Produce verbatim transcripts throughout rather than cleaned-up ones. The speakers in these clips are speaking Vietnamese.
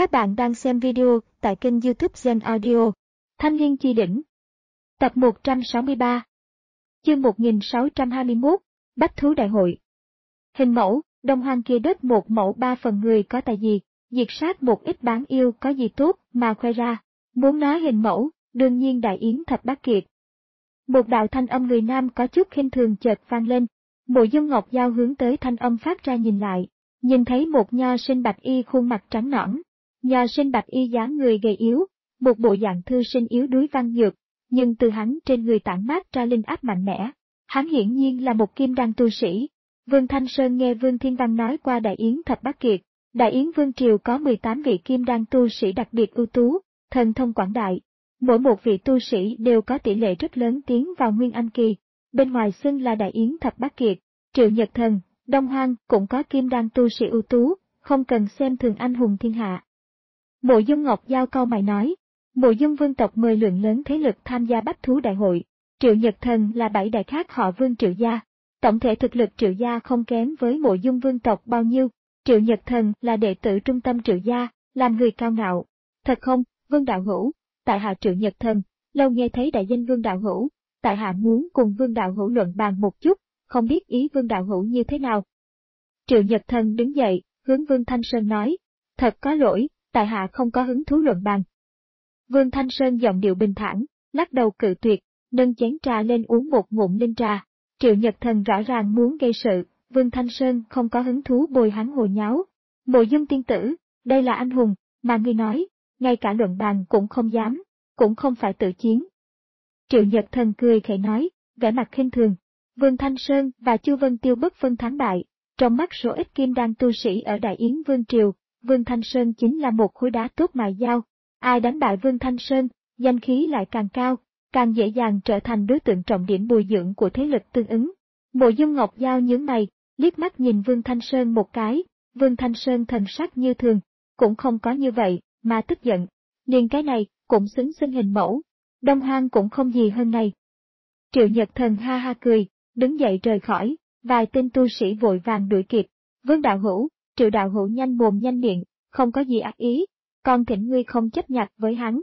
Các bạn đang xem video tại kênh YouTube Gen Audio. Thanh Liên Chi Đỉnh. Tập một trăm sáu mươi ba. Chương một nghìn sáu trăm hai mươi mốt. Bách thú đại hội. Hình mẫu, Đông Hoang kia đất một mẫu ba phần người có tài gì, diệt sát một ít bán yêu có gì tốt mà khoe ra. Muốn nói hình mẫu, đương nhiên Đại Yến Thập Bát Kiệt. Một đạo thanh âm người nam có chút khinh thường chợt vang lên. Mộ Dung Ngọc Giao hướng tới thanh âm phát ra nhìn lại, nhìn thấy một nho sinh bạch y khuôn mặt trắng nõn. Nho sinh bạch y dáng người gầy yếu, một bộ dạng thư sinh yếu đuối văn nhược, nhưng từ hắn trên người tản mát ra linh áp mạnh mẽ. Hắn hiển nhiên là một kim đan tu sĩ. Vương Thanh Sơn nghe Vương Thiên Văn nói qua Đại Yến Thập Bát Kiệt, Đại Yến Vương Triều có mười tám vị kim đan tu sĩ đặc biệt ưu tú, thần thông quảng đại. Mỗi một vị tu sĩ đều có tỷ lệ rất lớn tiến vào Nguyên Anh Kỳ, bên ngoài xưng là Đại Yến Thập Bát Kiệt. Triệu Nhật Thần, Đông Hoang cũng có kim đan tu sĩ ưu tú, không cần xem thường anh hùng thiên hạ. Mộ Dung Ngọc Giao cau mày nói, Mộ Dung vương tộc mời lượng lớn thế lực tham gia bách thú đại hội, Triệu Nhật Thần là bảy đại khác họ Vương Triệu gia, tổng thể thực lực Triệu gia không kém với Mộ Dung vương tộc bao nhiêu, Triệu Nhật Thần là đệ tử trung tâm Triệu gia, làm người cao ngạo. Thật không, Vương đạo hữu, tại hạ Triệu Nhật Thần, lâu nghe thấy đại danh Vương đạo hữu, tại hạ muốn cùng Vương đạo hữu luận bàn một chút, không biết ý Vương đạo hữu như thế nào. Triệu Nhật Thần đứng dậy, hướng Vương Thanh Sơn nói, thật có lỗi, tại hạ không có hứng thú luận bàn. Vương Thanh Sơn giọng điệu bình thản, lắc đầu cự tuyệt, nâng chén trà lên uống một ngụm linh trà. Triệu Nhật Thần rõ ràng muốn gây sự, Vương Thanh Sơn không có hứng thú bồi hắn hồ nháo. Mộ Dung tiên tử, đây là anh hùng, mà ngươi nói, ngay cả luận bàn cũng không dám, cũng không phải tự chiến. Triệu Nhật Thần cười khẩy nói, vẻ mặt khinh thường. Vương Thanh Sơn và Chu Vân Tiêu bất phân thắng bại, trong mắt số ít kim đan tu sĩ ở Đại Yến Vương Triều, Vương Thanh Sơn chính là một khối đá tốt mài dao. Ai đánh bại Vương Thanh Sơn, danh khí lại càng cao, càng dễ dàng trở thành đối tượng trọng điểm bồi dưỡng của thế lực tương ứng. Mộ Dung Ngọc Giao nhướng mày, liếc mắt nhìn Vương Thanh Sơn một cái, Vương Thanh Sơn thần sắc như thường, cũng không có như vậy, mà tức giận. Liền cái này, cũng xứng xưng hình mẫu. Đông Hoang cũng không gì hơn này. Triệu Nhật Thần ha ha cười, đứng dậy rời khỏi, vài tên tu sĩ vội vàng đuổi kịp. Vương đạo hữu, Triệu đạo hữu nhanh mồm nhanh miệng, không có gì ác ý, con thỉnh ngươi không chấp nhặt với hắn.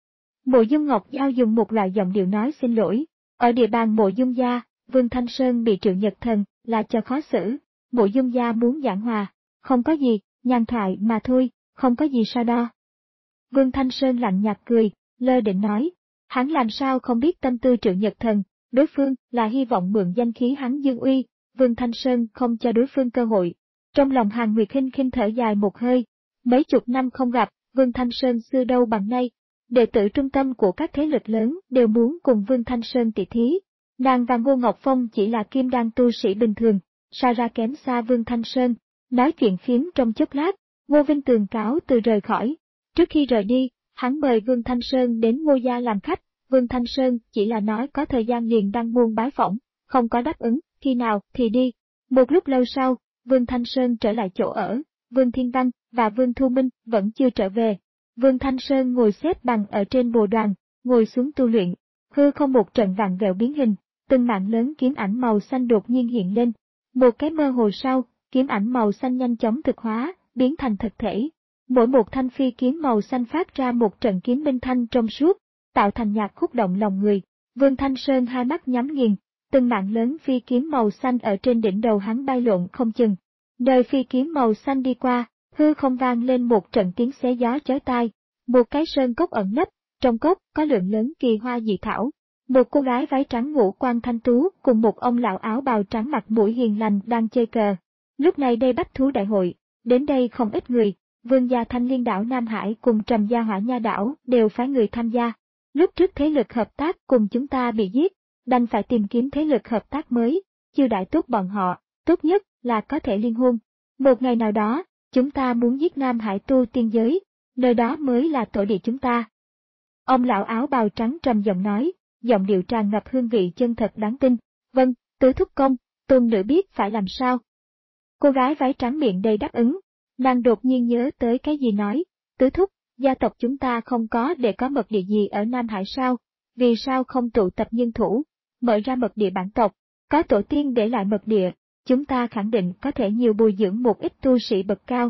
Mộ Dung Ngọc Giao dùng một loại giọng điệu nói xin lỗi. Ở địa bàn Mộ Dung gia, Vương Thanh Sơn bị Triệu Nhật Thần là cho khó xử. Mộ Dung gia muốn giảng hòa, không có gì, nhàn thoại mà thôi, không có gì so đo. Vương Thanh Sơn lạnh nhạt cười, lơ định nói, hắn làm sao không biết tâm tư Triệu Nhật Thần, đối phương là hy vọng mượn danh khí hắn dương uy. Vương Thanh Sơn không cho đối phương cơ hội. Trong lòng Hàn Nguyệt khinh khinh thở dài một hơi, mấy chục năm không gặp, Vương Thanh Sơn xưa đâu bằng nay. Đệ tử trung tâm của các thế lực lớn đều muốn cùng Vương Thanh Sơn tỷ thí. Nàng và Ngô Ngọc Phong chỉ là kim đan tu sĩ bình thường, xa ra kém xa Vương Thanh Sơn. Nói chuyện phiếm trong chốc lát, Ngô Vinh Tường cáo từ rời khỏi. Trước khi rời đi, hắn mời Vương Thanh Sơn đến Ngô gia làm khách. Vương Thanh Sơn chỉ là nói có thời gian liền đăng môn bái phỏng, không có đáp ứng, khi nào thì đi. Một lúc lâu sau, Vương Thanh Sơn trở lại chỗ ở, Vương Thiên Văn và Vương Thu Minh vẫn chưa trở về. Vương Thanh Sơn ngồi xếp bằng ở trên bồ đoàn, ngồi xuống tu luyện, hư không một trận vạn vẹo biến hình, từng mảng lớn kiếm ảnh màu xanh đột nhiên hiện lên. Một cái mơ hồ sau, kiếm ảnh màu xanh nhanh chóng thực hóa, biến thành thực thể. Mỗi một thanh phi kiếm màu xanh phát ra một trận kiếm minh thanh trong suốt, tạo thành nhạc khúc động lòng người. Vương Thanh Sơn hai mắt nhắm nghiền, từng mảng lớn phi kiếm màu xanh ở trên đỉnh đầu hắn bay lộn không chừng. Đời phi kiếm màu xanh đi qua, hư không vang lên một trận tiếng xé gió chói tai. Một cái sơn cốc ẩn nấp, trong cốc có lượng lớn kỳ hoa dị thảo. Một cô gái váy trắng ngũ quan thanh tú cùng một ông lão áo bào trắng mặt mũi hiền lành đang chơi cờ. Lúc này đây bách thú đại hội, đến đây không ít người, Vương gia Thanh Liên đảo Nam Hải cùng Trầm gia Hỏa Nha đảo đều phái người tham gia. Lúc trước thế lực hợp tác cùng chúng ta bị giết, đành phải tìm kiếm thế lực hợp tác mới, chiêu đãi tốt bọn họ, tốt nhất là có thể liên hôn. Một ngày nào đó, chúng ta muốn giết Nam Hải tu tiên giới, nơi đó mới là tổ địa chúng ta. Ông lão áo bào trắng trầm giọng nói, giọng điệu tràn ngập hương vị chân thật đáng tin. Vâng, tứ thúc công, tôn nữ biết phải làm sao. Cô gái váy trắng miệng đầy đáp ứng, nàng đột nhiên nhớ tới cái gì nói, tứ thúc, gia tộc chúng ta không có để có mật địa gì ở Nam Hải sao, vì sao không tụ tập nhân thủ, mở ra mật địa bản tộc, có tổ tiên để lại mật địa, chúng ta khẳng định có thể nhiều bồi dưỡng một ít tu sĩ bậc cao.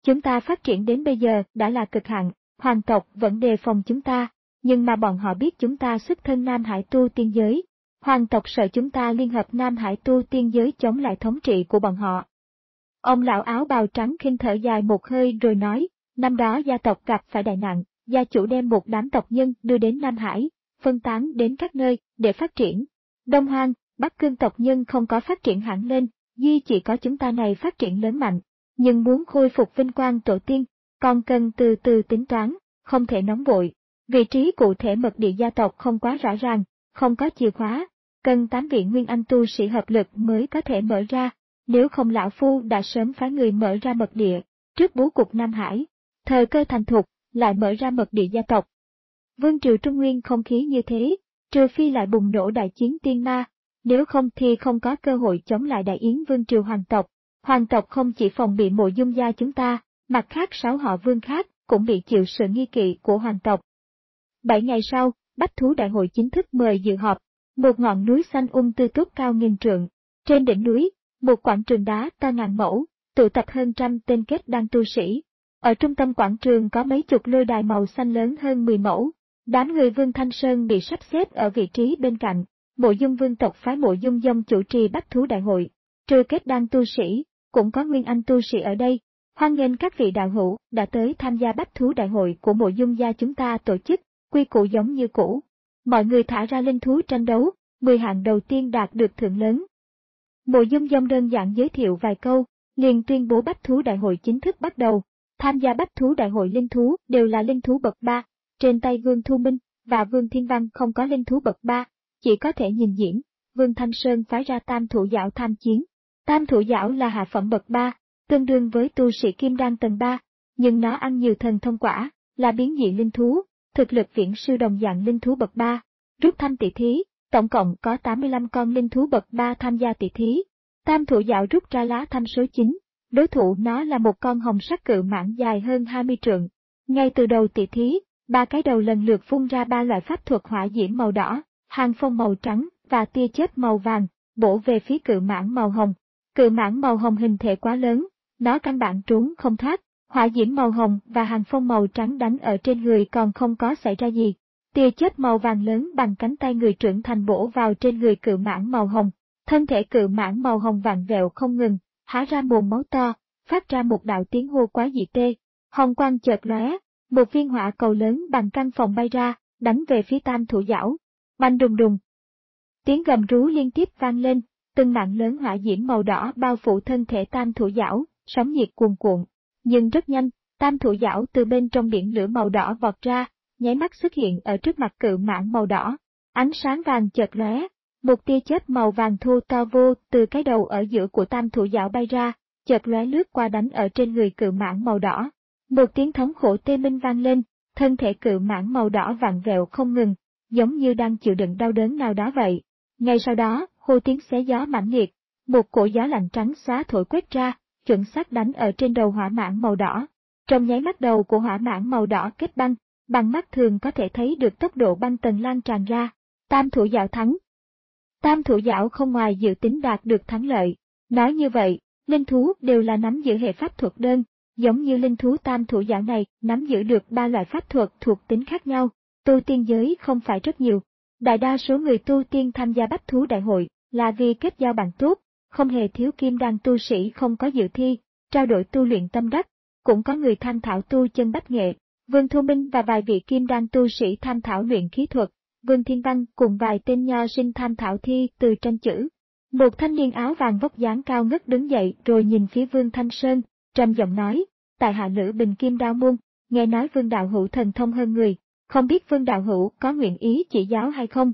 Chúng ta phát triển đến bây giờ đã là cực hạn, hoàng tộc vẫn đề phòng chúng ta, nhưng mà bọn họ biết chúng ta xuất thân Nam Hải tu tiên giới. Hoàng tộc sợ chúng ta liên hợp Nam Hải tu tiên giới chống lại thống trị của bọn họ. Ông lão áo bào trắng khinh thở dài một hơi rồi nói, năm đó gia tộc gặp phải đại nạn, gia chủ đem một đám tộc nhân đưa đến Nam Hải, phân tán đến các nơi để phát triển. Đông Hoang, Bắc Cương tộc nhân không có phát triển hẳn lên, duy chỉ có chúng ta này phát triển lớn mạnh. Nhưng muốn khôi phục vinh quang tổ tiên, còn cần từ từ tính toán, không thể nóng vội. Vị trí cụ thể mật địa gia tộc không quá rõ ràng, không có chìa khóa, cần tám vị nguyên anh tu sĩ hợp lực mới có thể mở ra, nếu không lão phu đã sớm phái người mở ra mật địa, trước bố cục Nam Hải, thời cơ thành thục, lại mở ra mật địa gia tộc. Vương triều Trung Nguyên không khí như thế, trừ phi lại bùng nổ đại chiến tiên ma, nếu không thì không có cơ hội chống lại đại yến vương triều hoàng tộc. Hoàng tộc không chỉ phòng bị Mộ Dung gia chúng ta, mặt khác sáu họ vương khác cũng bị chịu sự nghi kỵ của hoàng tộc. Bảy ngày sau, Bách Thú Đại hội chính thức mời dự họp. Một ngọn núi xanh um tươi tốt cao nghìn trượng. Trên đỉnh núi, một quảng trường đá to ngàn mẫu, tụ tập hơn trăm tên kết đan tu sĩ. Ở trung tâm quảng trường có mấy chục lôi đài màu xanh lớn hơn mười mẫu. Đám người Vương Thanh Sơn bị sắp xếp ở vị trí bên cạnh. Mộ Dung vương tộc phái Mộ Dung Dông chủ trì Bách Thú Đại hội. Trừ kết đan tu sĩ, cũng có nguyên anh tu sĩ ở đây. Hoan nghênh các vị đạo hữu đã tới tham gia Bách Thú Đại hội của Mộ Dung gia chúng ta tổ chức, quy củ giống như cũ. Mọi người thả ra linh thú tranh đấu, mười hạng đầu tiên đạt được thưởng lớn. Mộ Dung Dông đơn giản giới thiệu vài câu, liền tuyên bố Bách Thú Đại hội chính thức bắt đầu. Tham gia Bách Thú Đại hội linh thú đều là linh thú bậc ba, trên tay Vương Thu Minh và Vương Thiên Văn không có linh thú bậc ba, chỉ có thể nhìn diễn. Vương Thanh Sơn phái ra Tam Thủ Giảo tham chiến. Tam Thủ Giảo là hạ phẩm bậc ba, tương đương với tu sĩ kim đan tầng ba, nhưng nó ăn nhiều thần thông quả, là biến dị linh thú, thực lực viễn siêu đồng dạng linh thú bậc ba. Rút thăm tỷ thí, tổng cộng có tám mươi lăm con linh thú bậc ba tham gia tỷ thí. Tam Thủ Giảo rút ra lá thăm số chín, đối thủ nó là một con hồng sắc cự mãng dài hơn hai mươi trượng. Ngay từ đầu tỷ thí, ba cái đầu lần lượt phun ra ba loại pháp thuật hỏa diễm màu đỏ, hàng phong màu trắng và tia chớp màu vàng, bổ về phía cự mãng màu hồng. Cự mãng màu hồng hình thể quá lớn, nó căn bản trốn không thoát, hỏa diễm màu hồng và hàng phong màu trắng đánh ở trên người còn không có xảy ra gì. Tia chớp màu vàng lớn bằng cánh tay người trưởng thành bổ vào trên người cự mãng màu hồng, thân thể cự mãng màu hồng vặn vẹo không ngừng, há ra mồm máu to, phát ra một đạo tiếng hô quá dị tê. Hồng quang chợt lóe, một viên hỏa cầu lớn bằng căn phòng bay ra, đánh về phía Tam Thủ Giảo. Bành đùng đùng. Tiếng gầm rú liên tiếp vang lên, từng mạng lớn hỏa diễm màu đỏ bao phủ thân thể Tam Thủ Giảo, sóng nhiệt cuồn cuộn. Nhưng rất nhanh, Tam Thủ Giảo từ bên trong biển lửa màu đỏ vọt ra, nháy mắt xuất hiện ở trước mặt cự mãng màu đỏ. Ánh sáng vàng chợt lóe, một tia chớp màu vàng thô to vô từ cái đầu ở giữa của Tam Thủ Giảo bay ra, chợt lóe lướt qua đánh ở trên người cự mãng màu đỏ. Một tiếng thống khổ tê minh vang lên, thân thể cự mãng màu đỏ vặn vẹo không ngừng, giống như đang chịu đựng đau đớn nào đó vậy. Ngay sau đó, hô tiếng xé gió mãnh liệt, một cổ gió lạnh trắng xóa thổi quét ra, chuẩn xác đánh ở trên đầu hỏa mãng màu đỏ. Trong nháy mắt đầu của hỏa mãng màu đỏ kết băng, bằng mắt thường có thể thấy được tốc độ băng tầng lan tràn ra. Tam Thủ Giảo thắng. Tam Thủ Giảo không ngoài dự tính đạt được thắng lợi. Nói như vậy, linh thú đều là nắm giữ hệ pháp thuật đơn, giống như linh thú Tam Thủ Giảo này nắm giữ được ba loại pháp thuật thuộc tính khác nhau. Tu tiên giới không phải rất nhiều. Đại đa số người tu tiên tham gia Bách Thú Đại hội là vì kết giao bạn tốt, không hề thiếu kim đan tu sĩ không có dự thi, trao đổi tu luyện tâm đắc, cũng có người tham thảo tu chân bách nghệ. Vương Thu Minh và vài vị kim đan tu sĩ tham thảo luyện khí thuật, Vương Thiên Văn cùng vài tên nho sinh tham thảo thi từ tranh chữ. Một thanh niên áo vàng vóc dáng cao ngất đứng dậy rồi nhìn phía Vương Thanh Sơn, trầm giọng nói, tại hạ Lữ Bình Kim Đao Môn, nghe nói Vương đạo hữu thần thông hơn người, không biết Vương đạo hữu có nguyện ý chỉ giáo hay không?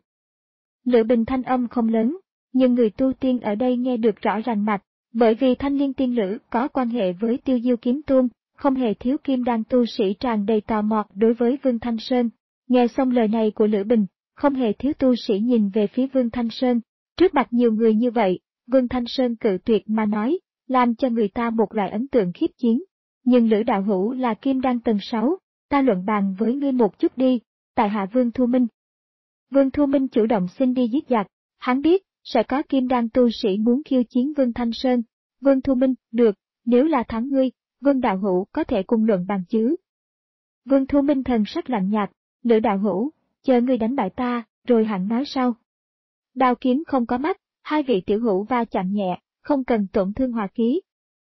Lữ Bình thanh âm không lớn, nhưng người tu tiên ở đây nghe được rõ rành mạch, bởi vì Thanh Liên Tiên Lữ có quan hệ với Tiêu Diêu Kiếm Tôn, không hề thiếu kim đan tu sĩ tràn đầy tò mò đối với Vương Thanh Sơn. Nghe xong lời này của Lữ Bình, không hề thiếu tu sĩ nhìn về phía Vương Thanh Sơn. Trước mặt nhiều người như vậy, Vương Thanh Sơn cự tuyệt mà nói, làm cho người ta một loại ấn tượng khiếp chiến. Nhưng Lữ đạo hữu là kim đan tầng sáu, ta luận bàn với ngươi một chút đi, tại hạ Vương Thu Minh. Vương Thu Minh chủ động xin đi giết giặc, hắn biết, sẽ có kim đan tu sĩ muốn khiêu chiến Vương Thanh Sơn. Vương Thu Minh, được, nếu là thắng ngươi, Vương đạo hữu có thể cùng luận bàn chứ? Vương Thu Minh thần sắc lạnh nhạt, Lữ đạo hữu, chờ ngươi đánh bại ta, rồi hẳn nói sau. Đao kiếm không có mắt, hai vị tiểu hữu va chạm nhẹ, không cần tổn thương hòa khí.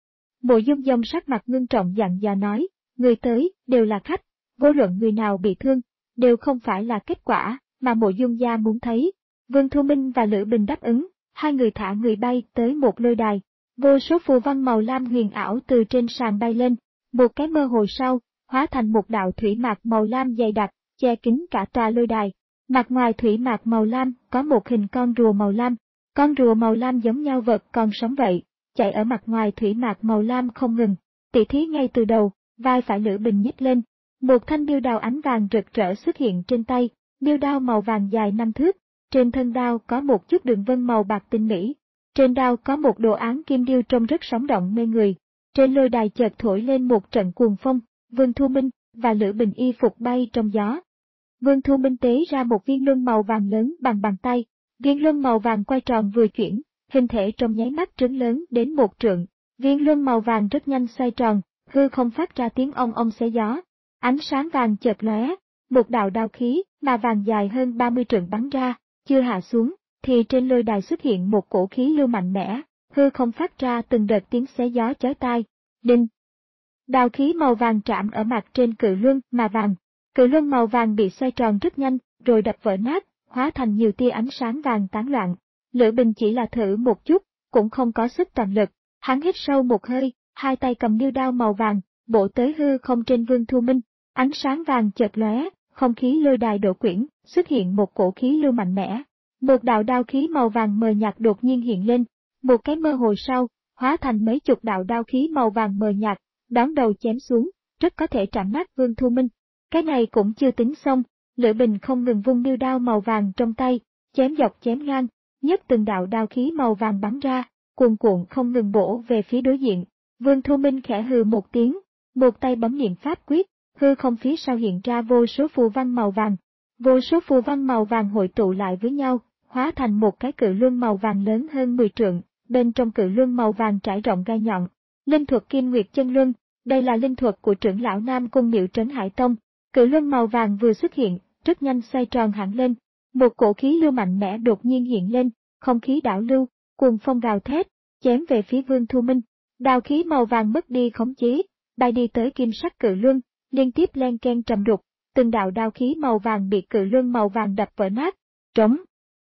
Mộ Dung Dông sắc mặt ngưng trọng dặn dò nói, người tới, đều là khách, vô luận người nào bị thương, đều không phải là kết quả mà Mộ Dung gia muốn thấy. Vương Thu Minh và Lữ Bình đáp ứng, hai người thả người bay tới một lôi đài. Vô số phù văn màu lam huyền ảo từ trên sàn bay lên, một cái mơ hồ sau, hóa thành một đạo thủy mạc màu lam dày đặc, che kín cả tòa lôi đài. Mặt ngoài thủy mạc màu lam có một hình con rùa màu lam, con rùa màu lam giống nhau vật còn sống vậy, chạy ở mặt ngoài thủy mạc màu lam không ngừng. Tỷ thí ngay từ đầu, vai phải Lữ Bình nhích lên, một thanh điêu đao ánh vàng rực rỡ xuất hiện trên tay, điêu đao màu vàng dài năm thước, trên thân đao có một chút đường vân màu bạc tinh mỹ. Trên đao có một đồ án kim điêu trông rất sống động mê người. Trên lôi đài chợt thổi lên một trận cuồng phong, Vương Thu Minh và Lữ Bình y phục bay trong gió. Vương Thu Minh tế ra một viên luân màu vàng lớn bằng bàn tay, viên luân màu vàng quay tròn vừa chuyển, hình thể trong nháy mắt trứng lớn đến một trượng. Viên luân màu vàng rất nhanh xoay tròn, hư không phát ra tiếng ong ong xé gió. Ánh sáng vàng chợt lóe, một đạo đao khí mà vàng dài hơn ba mươi trượng bắn ra, chưa hạ xuống, thì trên lôi đài xuất hiện một cổ khí lưu mạnh mẽ, hư không phát ra từng đợt tiếng xé gió chói tai. Đinh! Đao khí màu vàng chạm ở mặt trên cự luân mà vàng. Cự luân màu vàng bị xoay tròn rất nhanh, rồi đập vỡ nát, hóa thành nhiều tia ánh sáng vàng tán loạn. Lữ Bình chỉ là thử một chút, cũng không có sức toàn lực. Hắn hít sâu một hơi, hai tay cầm điêu đao màu vàng, bổ tới hư không trên Vương Thu Minh. Ánh sáng vàng chợt lóe, không khí lôi đài đổ quyển, xuất hiện một cổ khí lưu mạnh mẽ. Một đạo đao khí màu vàng mờ nhạt đột nhiên hiện lên, một cái mơ hồ sau, hóa thành mấy chục đạo đao khí màu vàng mờ nhạt, đón đầu chém xuống, rất có thể chạm nát Vương Thu Minh. Cái này cũng chưa tính xong, Lữ Bình không ngừng vung điêu đao màu vàng trong tay, chém dọc chém ngang, nhấc từng đạo đao khí màu vàng bắn ra, cuồn cuộn không ngừng bổ về phía đối diện. Vương Thu Minh khẽ hừ một tiếng, một tay bấm niệm pháp quyết, hư không phía sau hiện ra vô số phù văn màu vàng. Vô số phù văn màu vàng hội tụ lại với nhau, hóa thành một cái cự luân màu vàng lớn hơn mười trượng, bên trong cự luân màu vàng trải rộng gai nhọn. Linh thuật Kim Nguyệt Chân Luân, đây là linh thuật của trưởng lão Nam Cung Miệu Trấn Hải Tông. Cự luân màu vàng vừa xuất hiện, rất nhanh xoay tròn hẳn lên, một cổ khí lưu mạnh mẽ đột nhiên hiện lên, không khí đảo lưu, cuồng phong gào thét, chém về phía Vương Thu Minh. Đao khí màu vàng mất đi khống chế, bay đi tới kim sắc cự luân, liên tiếp len ken trầm đục, từng đạo đao khí màu vàng bị cự luân màu vàng đập vỡ nát. Trống.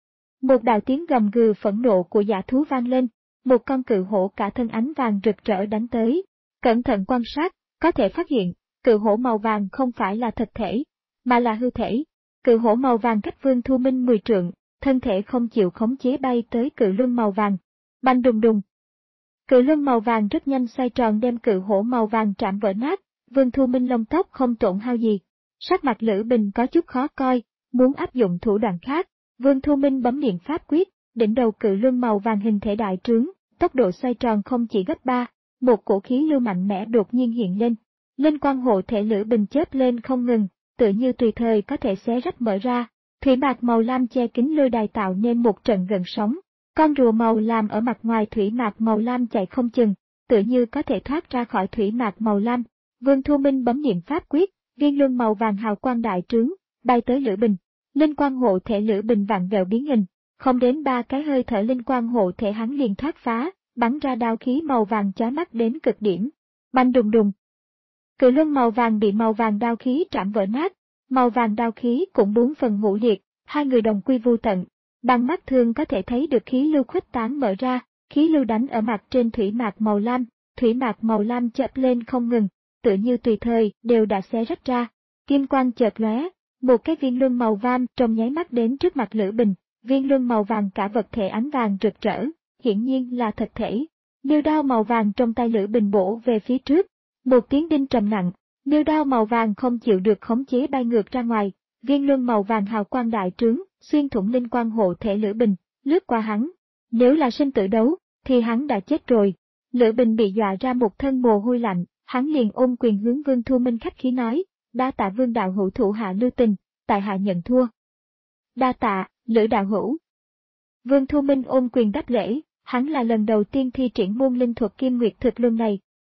Một đạo tiếng gầm gừ phẫn nộ của dã thú vang lên, một con cự hổ cả thân ánh vàng rực rỡ đánh tới. Cẩn thận quan sát, có thể phát hiện, cự hổ màu vàng không phải là thực thể, mà là hư thể. Cự hổ màu vàng cách Vương Thu Minh mười trượng, thân thể không chịu khống chế bay tới cự luân màu vàng. Bành đùng đùng. Cự luân màu vàng rất nhanh xoay tròn đem cự hổ màu vàng chạm vỡ nát, Vương Thu Minh lông tóc không tổn hao gì. Sắc mặt Lữ Bình có chút khó coi, muốn áp dụng thủ đoạn khác. Vương Thu Minh bấm niệm pháp quyết, đỉnh đầu cự luân màu vàng hình thể đại trướng, tốc độ xoay tròn không chỉ gấp ba, một cổ khí lưu mạnh mẽ đột nhiên hiện lên. Linh quang hộ thể Lữ Bình chớp lên không ngừng, tựa như tùy thời có thể xé rách mở ra. Thủy mạc màu lam che kín lôi đài tạo nên một trận gần sóng. Con rùa màu lam ở mặt ngoài thủy mạc màu lam chạy không chừng, tựa như có thể thoát ra khỏi thủy mạc màu lam. Vương Thu Minh bấm niệm pháp quyết, viên luân màu vàng hào quang đại trướng, bay tới Lữ Bình. Linh quang hộ thể Lữ Bình vặn vẹo biến hình, không đến ba cái hơi thở linh quang hộ thể hắn liền thoát phá, bắn ra đao khí màu vàng chói mắt đến cực điểm. Bành đùng đùng. Cự luân màu vàng bị màu vàng đao khí trảm vỡ nát, màu vàng đao khí cũng bốn phần ngũ liệt, hai người đồng quy vu tận. Bằng mắt thường có thể thấy được khí lưu khuếch tán mở ra, khí lưu đánh ở mặt trên thủy mạc màu lam, thủy mạc màu lam chớp lên không ngừng, tựa như tùy thời đều đã xé rách ra. Kim quang chợt lóe, một cái viên luân màu vàng trong nháy mắt đến trước mặt Lữ Bình, viên luân màu vàng cả vật thể ánh vàng rực rỡ, hiển nhiên là thật thể. Điêu đao màu vàng trong tay Lữ Bình bổ về phía trước, một tiếng đinh trầm nặng, điêu đao màu vàng không chịu được khống chế bay ngược ra ngoài, viên luân màu vàng hào quang đại trướng, xuyên thủng linh quang hộ thể Lữ Bình, lướt qua hắn. Nếu là sinh tử đấu, thì hắn đã chết rồi. Lữ Bình bị dọa ra một thân mồ hôi lạnh, hắn liền ôm quyền hướng Vương Thu Minh khách khí nói, đa tạ Vương đạo hữu thủ hạ lưu tình, tại hạ nhận thua. Đa tạ, Lữ đạo hữu. Vương Thu Minh ôm quyền đáp lễ, hắn là lần đầu tiên thi triển môn linh thuật Kim Nguyệt Thực Luân này.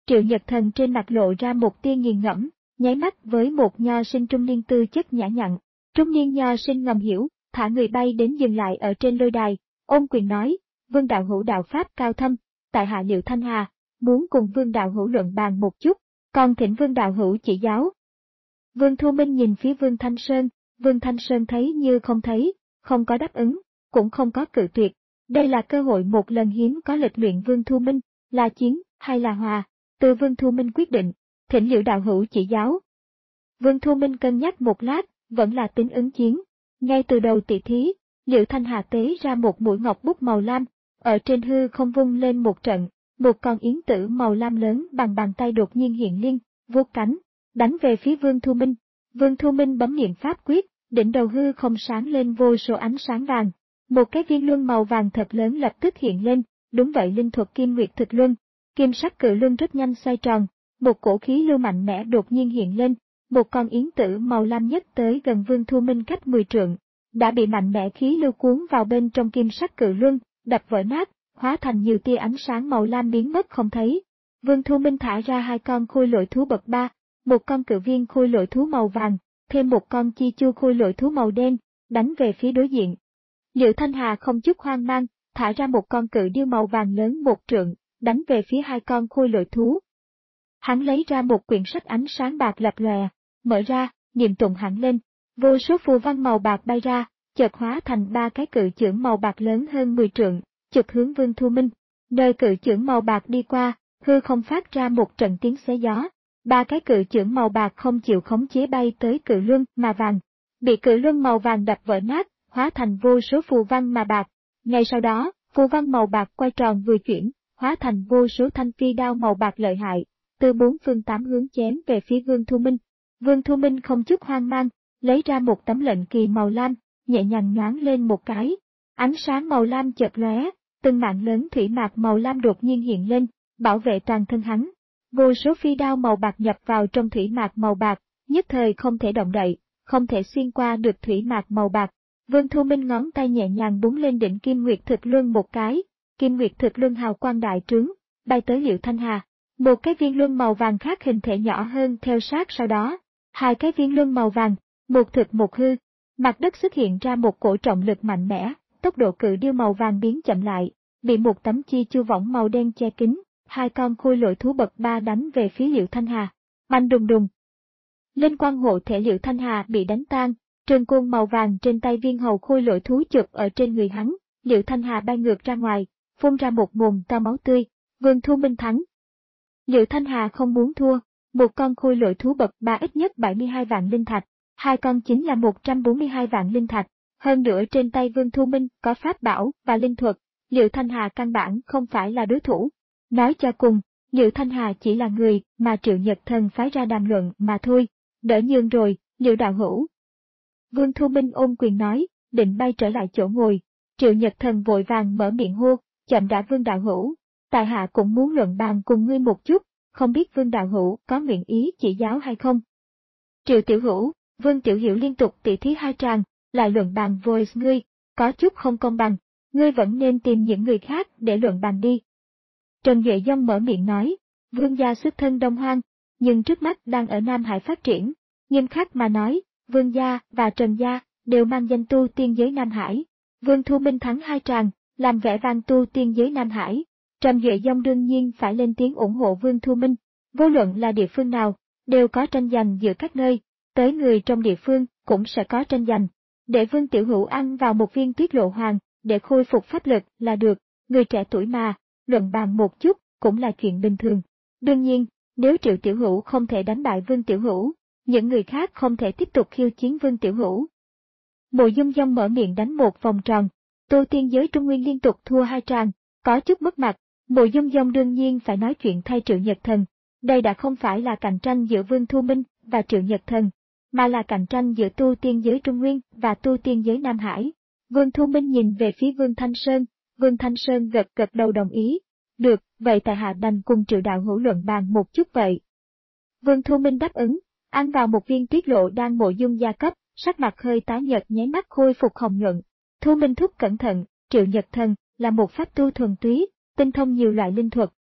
Triệu Nhật Thần trên mặt lộ ra một tia nghiền ngẫm, nháy mắt với một nho sinh trung niên tư chất nhã nhặn. Trung niên nho sinh ngầm hiểu, thả người bay đến dừng lại ở trên lôi đài, ôm quyền nói, Vương đạo hữu đạo pháp cao thâm, tại hạ Liệu Thanh Hà, muốn cùng Vương đạo hữu luận bàn một chút, còn thỉnh Vương đạo hữu chỉ giáo. Vương Thu Minh nhìn phía Vương Thanh Sơn, Vương Thanh Sơn thấy như không thấy, không có đáp ứng, cũng không có cự tuyệt. Đây là cơ hội một lần hiếm có lịch luyện Vương Thu Minh, là chiến, hay là hòa, từ Vương Thu Minh quyết định, thỉnh Liệu đạo hữu chỉ giáo. Vương Thu Minh cân nhắc một lát, vẫn là tính ứng chiến. Ngay từ đầu tỷ thí, Liệu Thanh Hà tế ra một mũi ngọc bút màu lam, ở trên hư không vung lên một trận, một con yến tử màu lam lớn bằng bàn tay đột nhiên hiện lên, vuốt cánh, đánh về phía Vương Thu Minh. Vương Thu Minh bấm niệm pháp quyết, đỉnh đầu hư không sáng lên vô số ánh sáng vàng. Một cái viên luân màu vàng thật lớn lập tức hiện lên, đúng vậy linh thuật Kim Nguyệt Thực Luân. Kim sắc cự luân rất nhanh xoay tròn, một cổ khí lưu mạnh mẽ đột nhiên hiện lên, một con yến tử màu lam nhất tới gần Vương Thu Minh cách mười trượng, đã bị mạnh mẽ khí lưu cuốn vào bên trong kim sắc cự luân, đập vỡ nát, hóa thành nhiều tia ánh sáng màu lam biến mất không thấy. Vương Thu Minh thả ra hai con khôi lỗi thú bậc ba, một con cự viên khôi lỗi thú màu vàng, thêm một con chi chu khôi lỗi thú màu đen, đánh về phía đối diện. Liệu Thanh Hà không chút hoang mang, thả ra một con cự điêu màu vàng lớn một trượng, đánh về phía hai con khôi lỗi thú. Hắn lấy ra một quyển sách ánh sáng bạc lập lòe, mở ra, niệm tụng hẳn lên, vô số phù văn màu bạc bay ra, chợt hóa thành ba cái cự chưởng màu bạc lớn hơn mười trượng, chụp hướng Vương Thu Minh. Nơi cự chưởng màu bạc đi qua, hư không phát ra một trận tiếng xé gió. Ba cái cự chưởng màu bạc không chịu khống chế bay tới cự luân mà vàng, bị cự luân màu vàng đập vỡ nát, hóa thành vô số phù văn mà bạc. Ngay sau đó, phù văn màu bạc quay tròn vừa chuyển, hóa thành vô số thanh phi đao màu bạc lợi hại, từ bốn phương tám hướng chém về phía Vương Thu Minh. Vương Thu Minh không chút hoang mang, lấy ra một tấm lệnh kỳ màu lam, nhẹ nhàng nhoáng lên một cái, ánh sáng màu lam chợt lóe, từng mạng lớn thủy mạc màu lam đột nhiên hiện lên, bảo vệ toàn thân hắn. Vô số phi đao màu bạc nhập vào trong thủy mạc màu bạc, nhất thời không thể động đậy, không thể xuyên qua được thủy mạc màu bạc. Vương Thu Minh ngón tay nhẹ nhàng búng lên đỉnh Kim Nguyệt Thực Luân một cái, Kim Nguyệt Thực Luân hào quang đại trướng, bay tới Liệu Thanh Hà. Một cái viên luân màu vàng khác hình thể nhỏ hơn theo sát sau đó, hai cái viên luân màu vàng, một thực một hư, mặt đất xuất hiện ra một cổ trọng lực mạnh mẽ, tốc độ cự điêu màu vàng biến chậm lại, bị một tấm chi chu võng màu đen che kín. Hai con khôi lỗi thú bậc ba đánh về phía Liệu Thanh Hà. Bành đùng đùng. Linh quang hộ thể Liệu Thanh Hà bị đánh tan, trường côn màu vàng trên tay viên hầu khôi lỗi thú chụp ở trên người hắn, Liệu Thanh Hà bay ngược ra ngoài, phun ra một mồm to máu tươi. Vương Thu Minh thắng. Liệu Thanh Hà không muốn thua, một con khôi lỗi thú bậc ba ít nhất bảy mươi hai vạn linh thạch, hai con chính là một trăm bốn mươi hai vạn linh thạch, hơn nữa trên tay Vương Thu Minh có pháp bảo và linh thuật, Liệu Thanh Hà căn bản không phải là đối thủ. Nói cho cùng, Liệu Thanh Hà chỉ là người mà Triệu Nhật Thần phái ra đàm luận mà thôi, đỡ nhường rồi, Liệu đạo hữu. Vương Thu Minh ôm quyền nói, định bay trở lại chỗ ngồi, Triệu Nhật Thần vội vàng mở miệng hô, chậm đã Vương đạo hữu, tại hạ cũng muốn luận bàn cùng ngươi một chút, không biết Vương đạo hữu có nguyện ý chỉ giáo hay không. Triệu tiểu hữu, Vương Tiểu Hiểu liên tục tỉ thí hai tràng, lại luận bàn voice ngươi, có chút không công bằng, ngươi vẫn nên tìm những người khác để luận bàn đi. Trần Duệ Dông mở miệng nói, Vương gia xuất thân Đông Hoang, nhưng trước mắt đang ở Nam Hải phát triển, nghiêm khắc mà nói, Vương gia và Trần gia đều mang danh tu tiên giới Nam Hải. Vương Thu Minh thắng hai tràng, làm vẻ vang tu tiên giới Nam Hải. Trần Duệ Dông đương nhiên phải lên tiếng ủng hộ Vương Thu Minh, vô luận là địa phương nào, đều có tranh giành giữa các nơi, tới người trong địa phương cũng sẽ có tranh giành. Để Vương Tiểu Hữu ăn vào một viên Tuyết Lộ Hoàng, để khôi phục pháp lực là được, người trẻ tuổi mà, luận bàn một chút cũng là chuyện bình thường. Đương nhiên, nếu Triệu Tiểu Hữu không thể đánh bại Vương Tiểu Hữu, những người khác không thể tiếp tục khiêu chiến Vương Tiểu Hữu. Mộ Dung Dông mở miệng đánh một vòng tròn, tu tiên giới Trung Nguyên liên tục thua hai tràng, có chút mất mặt, Mộ Dung Dông đương nhiên phải nói chuyện thay Triệu Nhật Thần. Đây đã không phải là cạnh tranh giữa Vương Thu Minh và Triệu Nhật Thần, mà là cạnh tranh giữa tu tiên giới Trung Nguyên và tu tiên giới Nam Hải. Vương Thu Minh nhìn về phía Vương Thanh Sơn, Vương Thanh Sơn gật gật đầu đồng ý. Được, vậy tại hạ đành cùng Triệu đạo hữu luận bàn một chút vậy. Vương Thu Minh đáp ứng, ăn vào một viên Tuyết Lộ đang Mộ Dung gia cấp, sắc mặt hơi tái nhợt nháy mắt khôi phục hồng nhuận. Thu Minh thúc cẩn thận, Triệu Nhật Thần là một pháp tu thuần túy, tinh thông nhiều loại linh thuật.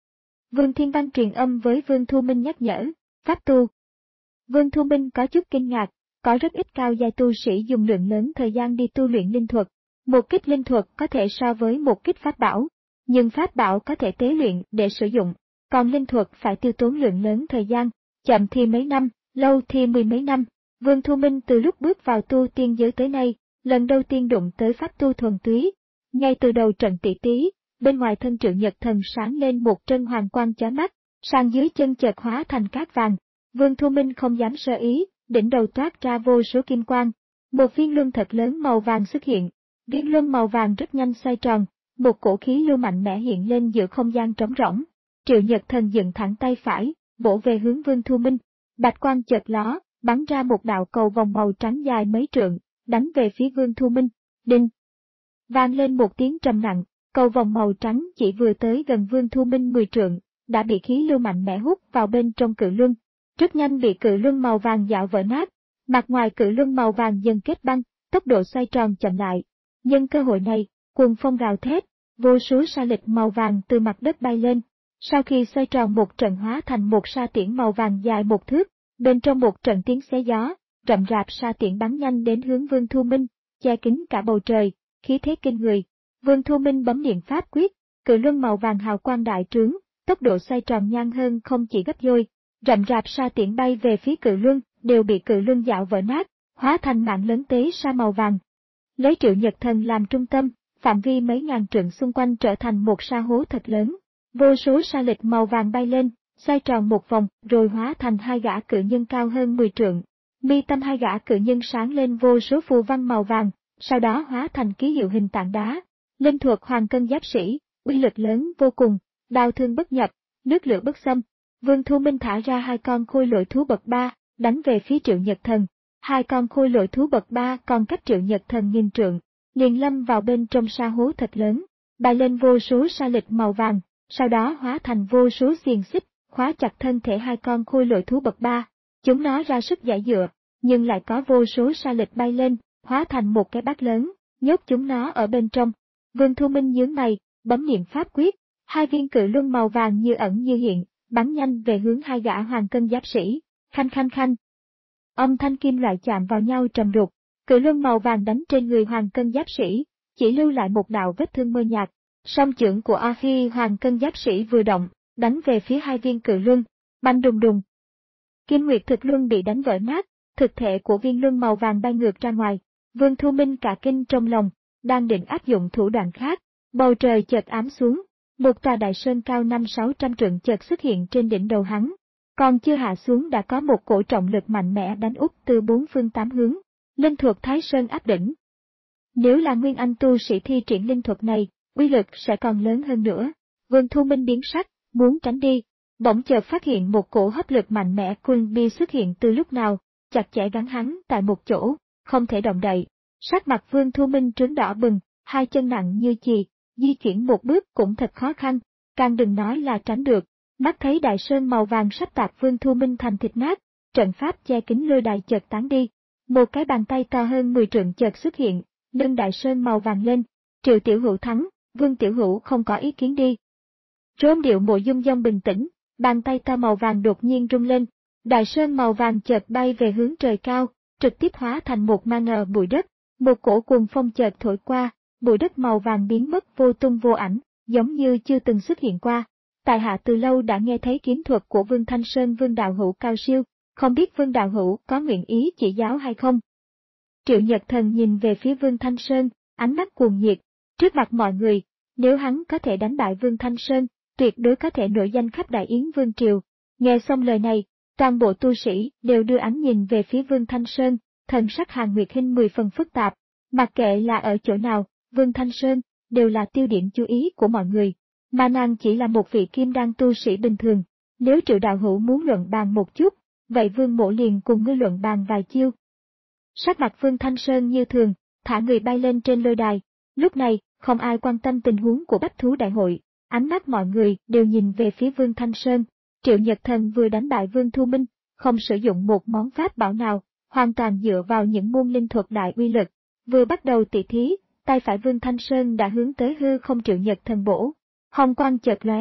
Vương Thiên Văn truyền âm với Vương Thu Minh nhắc nhở, pháp tu. Vương Thu Minh có chút kinh ngạc, có rất ít cao giai tu sĩ dùng lượng lớn thời gian đi tu luyện linh thuật. Một kích linh thuật có thể so với một kích pháp bảo, nhưng pháp bảo có thể tế luyện để sử dụng, còn linh thuật phải tiêu tốn lượng lớn thời gian, chậm thì mấy năm, lâu thì mười mấy năm. Vương Thu Minh từ lúc bước vào tu tiên giới tới nay, lần đầu tiên đụng tới pháp tu thuần túy. Ngay từ đầu trận tỷ tí, bên ngoài thân Triệu Nhật Thần sáng lên một trân hoàng quang chói mắt, sàn dưới chân chợt hóa thành cát vàng. Vương Thu Minh không dám sơ ý, đỉnh đầu toát ra vô số kim quang. Một viên luân thật lớn màu vàng xuất hiện. Viên luân màu vàng rất nhanh xoay tròn, một cổ khí lưu mạnh mẽ hiện lên giữa không gian trống rỗng. Triệu Nhật Thần dựng thẳng tay phải, vỗ về hướng Vương Thu Minh. Bạch quang chợt ló, bắn ra một đạo cầu vòng màu trắng dài mấy trượng, đánh về phía Vương Thu Minh. Đinh! Vang lên một tiếng trầm nặng, cầu vòng màu trắng chỉ vừa tới gần Vương Thu Minh mười trượng, đã bị khí lưu mạnh mẽ hút vào bên trong cự luân. Rất nhanh bị cự luân màu vàng dạo vỡ nát, mặt ngoài cự luân màu vàng dần kết băng, tốc độ xoay tròn chậm lại. Nhân cơ hội này, cuồng phong gào thét, vô số sa lịch màu vàng từ mặt đất bay lên. Sau khi xoay tròn một trận hóa thành một sa tiễn màu vàng dài một thước, bên trong một trận tiếng xé gió, rậm rạp sa tiễn bắn nhanh đến hướng Vương Thu Minh, che kín cả bầu trời, khí thế kinh người. Vương Thu Minh bấm niệm pháp quyết, cự luân màu vàng hào quang đại trướng, tốc độ xoay tròn nhanh hơn không chỉ gấp đôi. Rậm rạp sa tiễn bay về phía cự luân, đều bị cự luân dạo vỡ nát, hóa thành mạng lớn tế sa màu vàng. Lấy Triệu Nhật Thần làm trung tâm, phạm vi mấy ngàn trượng xung quanh trở thành một sa hố thật lớn. Vô số sa lịch màu vàng bay lên, xoay tròn một vòng, rồi hóa thành hai gã cự nhân cao hơn mười trượng. Mi tâm hai gã cự nhân sáng lên vô số phù văn màu vàng, sau đó hóa thành ký hiệu hình tảng đá. Linh thuật Hoàng Cân Giáp Sĩ, uy lực lớn vô cùng, đao thương bất nhập, nước lửa bất xâm. Vương Thu Minh thả ra hai con khôi lỗi thú bậc ba, đánh về phía Triệu Nhật Thần. Hai con khôi lỗi thú bậc ba còn cách Triệu Nhật Thần nghìn trượng, liền lâm vào bên trong sa hố thật lớn, bay lên vô số sa lịch màu vàng, sau đó hóa thành vô số xiềng xích, khóa chặt thân thể hai con khôi lỗi thú bậc ba. Chúng nó ra sức giãy giụa, nhưng lại có vô số sa lịch bay lên, hóa thành một cái bát lớn, nhốt chúng nó ở bên trong. Vương Thu Minh nhướng mày, bấm niệm pháp quyết, hai viên cự luân màu vàng như ẩn như hiện, bắn nhanh về hướng hai gã Hoàng Cân Giáp Sĩ. Khanh khanh khanh. Âm thanh kim loại chạm vào nhau trầm đục, cự luân màu vàng đánh trên người Hoàng Cân Giáp Sĩ, chỉ lưu lại một đạo vết thương mơ nhạt. Song chưởng của A Khi Hoàng Cân Giáp Sĩ vừa động, đánh về phía hai viên cự luân, banh đùng đùng. Kim Nguyệt thực luân bị đánh vỡ nát, thực thể của viên luân màu vàng bay ngược ra ngoài. Vương Thu Minh cả kinh trong lòng, đang định áp dụng thủ đoạn khác, bầu trời chợt ám xuống, một tòa đại sơn cao năm sáu trăm trượng chợt xuất hiện trên đỉnh đầu hắn. Còn chưa hạ xuống đã có một cổ trọng lực mạnh mẽ đánh úp từ bốn phương tám hướng, linh thuật Thái Sơn áp đỉnh. Nếu là nguyên anh tu sĩ thi triển linh thuật này, uy lực sẽ còn lớn hơn nữa. Vương Thu Minh biến sắc, muốn tránh đi, bỗng chợt phát hiện một cổ hấp lực mạnh mẽ quân bi xuất hiện từ lúc nào, chặt chẽ gắn hắn tại một chỗ, không thể động đậy. Sắc mặt Vương Thu Minh trướng đỏ bừng, hai chân nặng như chì, di chuyển một bước cũng thật khó khăn, càng đừng nói là tránh được. Mắt thấy đại sơn màu vàng sắp tạc Vương Thu Minh thành thịt nát, trận pháp che kín lôi đài chợt tán đi. Một cái bàn tay to hơn mười trượng chợt xuất hiện, nâng đại sơn màu vàng lên. Triệu Tiểu Hữu thắng, Vương Tiểu Hữu không có ý kiến đi. Rôm Điệu Mộ dung dong bình tĩnh, bàn tay to màu vàng đột nhiên rung lên. Đại sơn màu vàng chợt bay về hướng trời cao, trực tiếp hóa thành một ma ngờ bụi đất. Một cổ cuồng phong chợt thổi qua, bụi đất màu vàng biến mất vô tung vô ảnh, giống như chưa từng xuất hiện qua. Tại hạ từ lâu đã nghe thấy kiếm thuật của Vương Thanh Sơn Vương Đạo Hữu cao siêu, không biết Vương Đạo Hữu có nguyện ý chỉ giáo hay không? Triệu Nhật Thần nhìn về phía Vương Thanh Sơn, ánh mắt cuồng nhiệt. Trước mặt mọi người, nếu hắn có thể đánh bại Vương Thanh Sơn, tuyệt đối có thể nổi danh khắp Đại Yến Vương Triều. Nghe xong lời này, toàn bộ tu sĩ đều đưa ánh nhìn về phía Vương Thanh Sơn, thần sắc Hàn Nguyệt Hinh mười phần phức tạp. Mặc kệ là ở chỗ nào, Vương Thanh Sơn đều là tiêu điểm chú ý của mọi người. Mà nàng chỉ là một vị kim đan tu sĩ bình thường, nếu Triệu Đạo Hữu muốn luận bàn một chút, vậy Vương Mộ liền cùng ngươi luận bàn vài chiêu. Sắc mặt Vương Thanh Sơn như thường, thả người bay lên trên lôi đài. Lúc này, không ai quan tâm tình huống của Bách Thú Đại hội, ánh mắt mọi người đều nhìn về phía Vương Thanh Sơn. Triệu Nhật Thần vừa đánh bại Vương Thu Minh, không sử dụng một món pháp bảo nào, hoàn toàn dựa vào những môn linh thuật đại uy lực. Vừa bắt đầu tỷ thí, tay phải Vương Thanh Sơn đã hướng tới hư không Triệu Nhật Thần bổ. Hồng quang chợt lóe,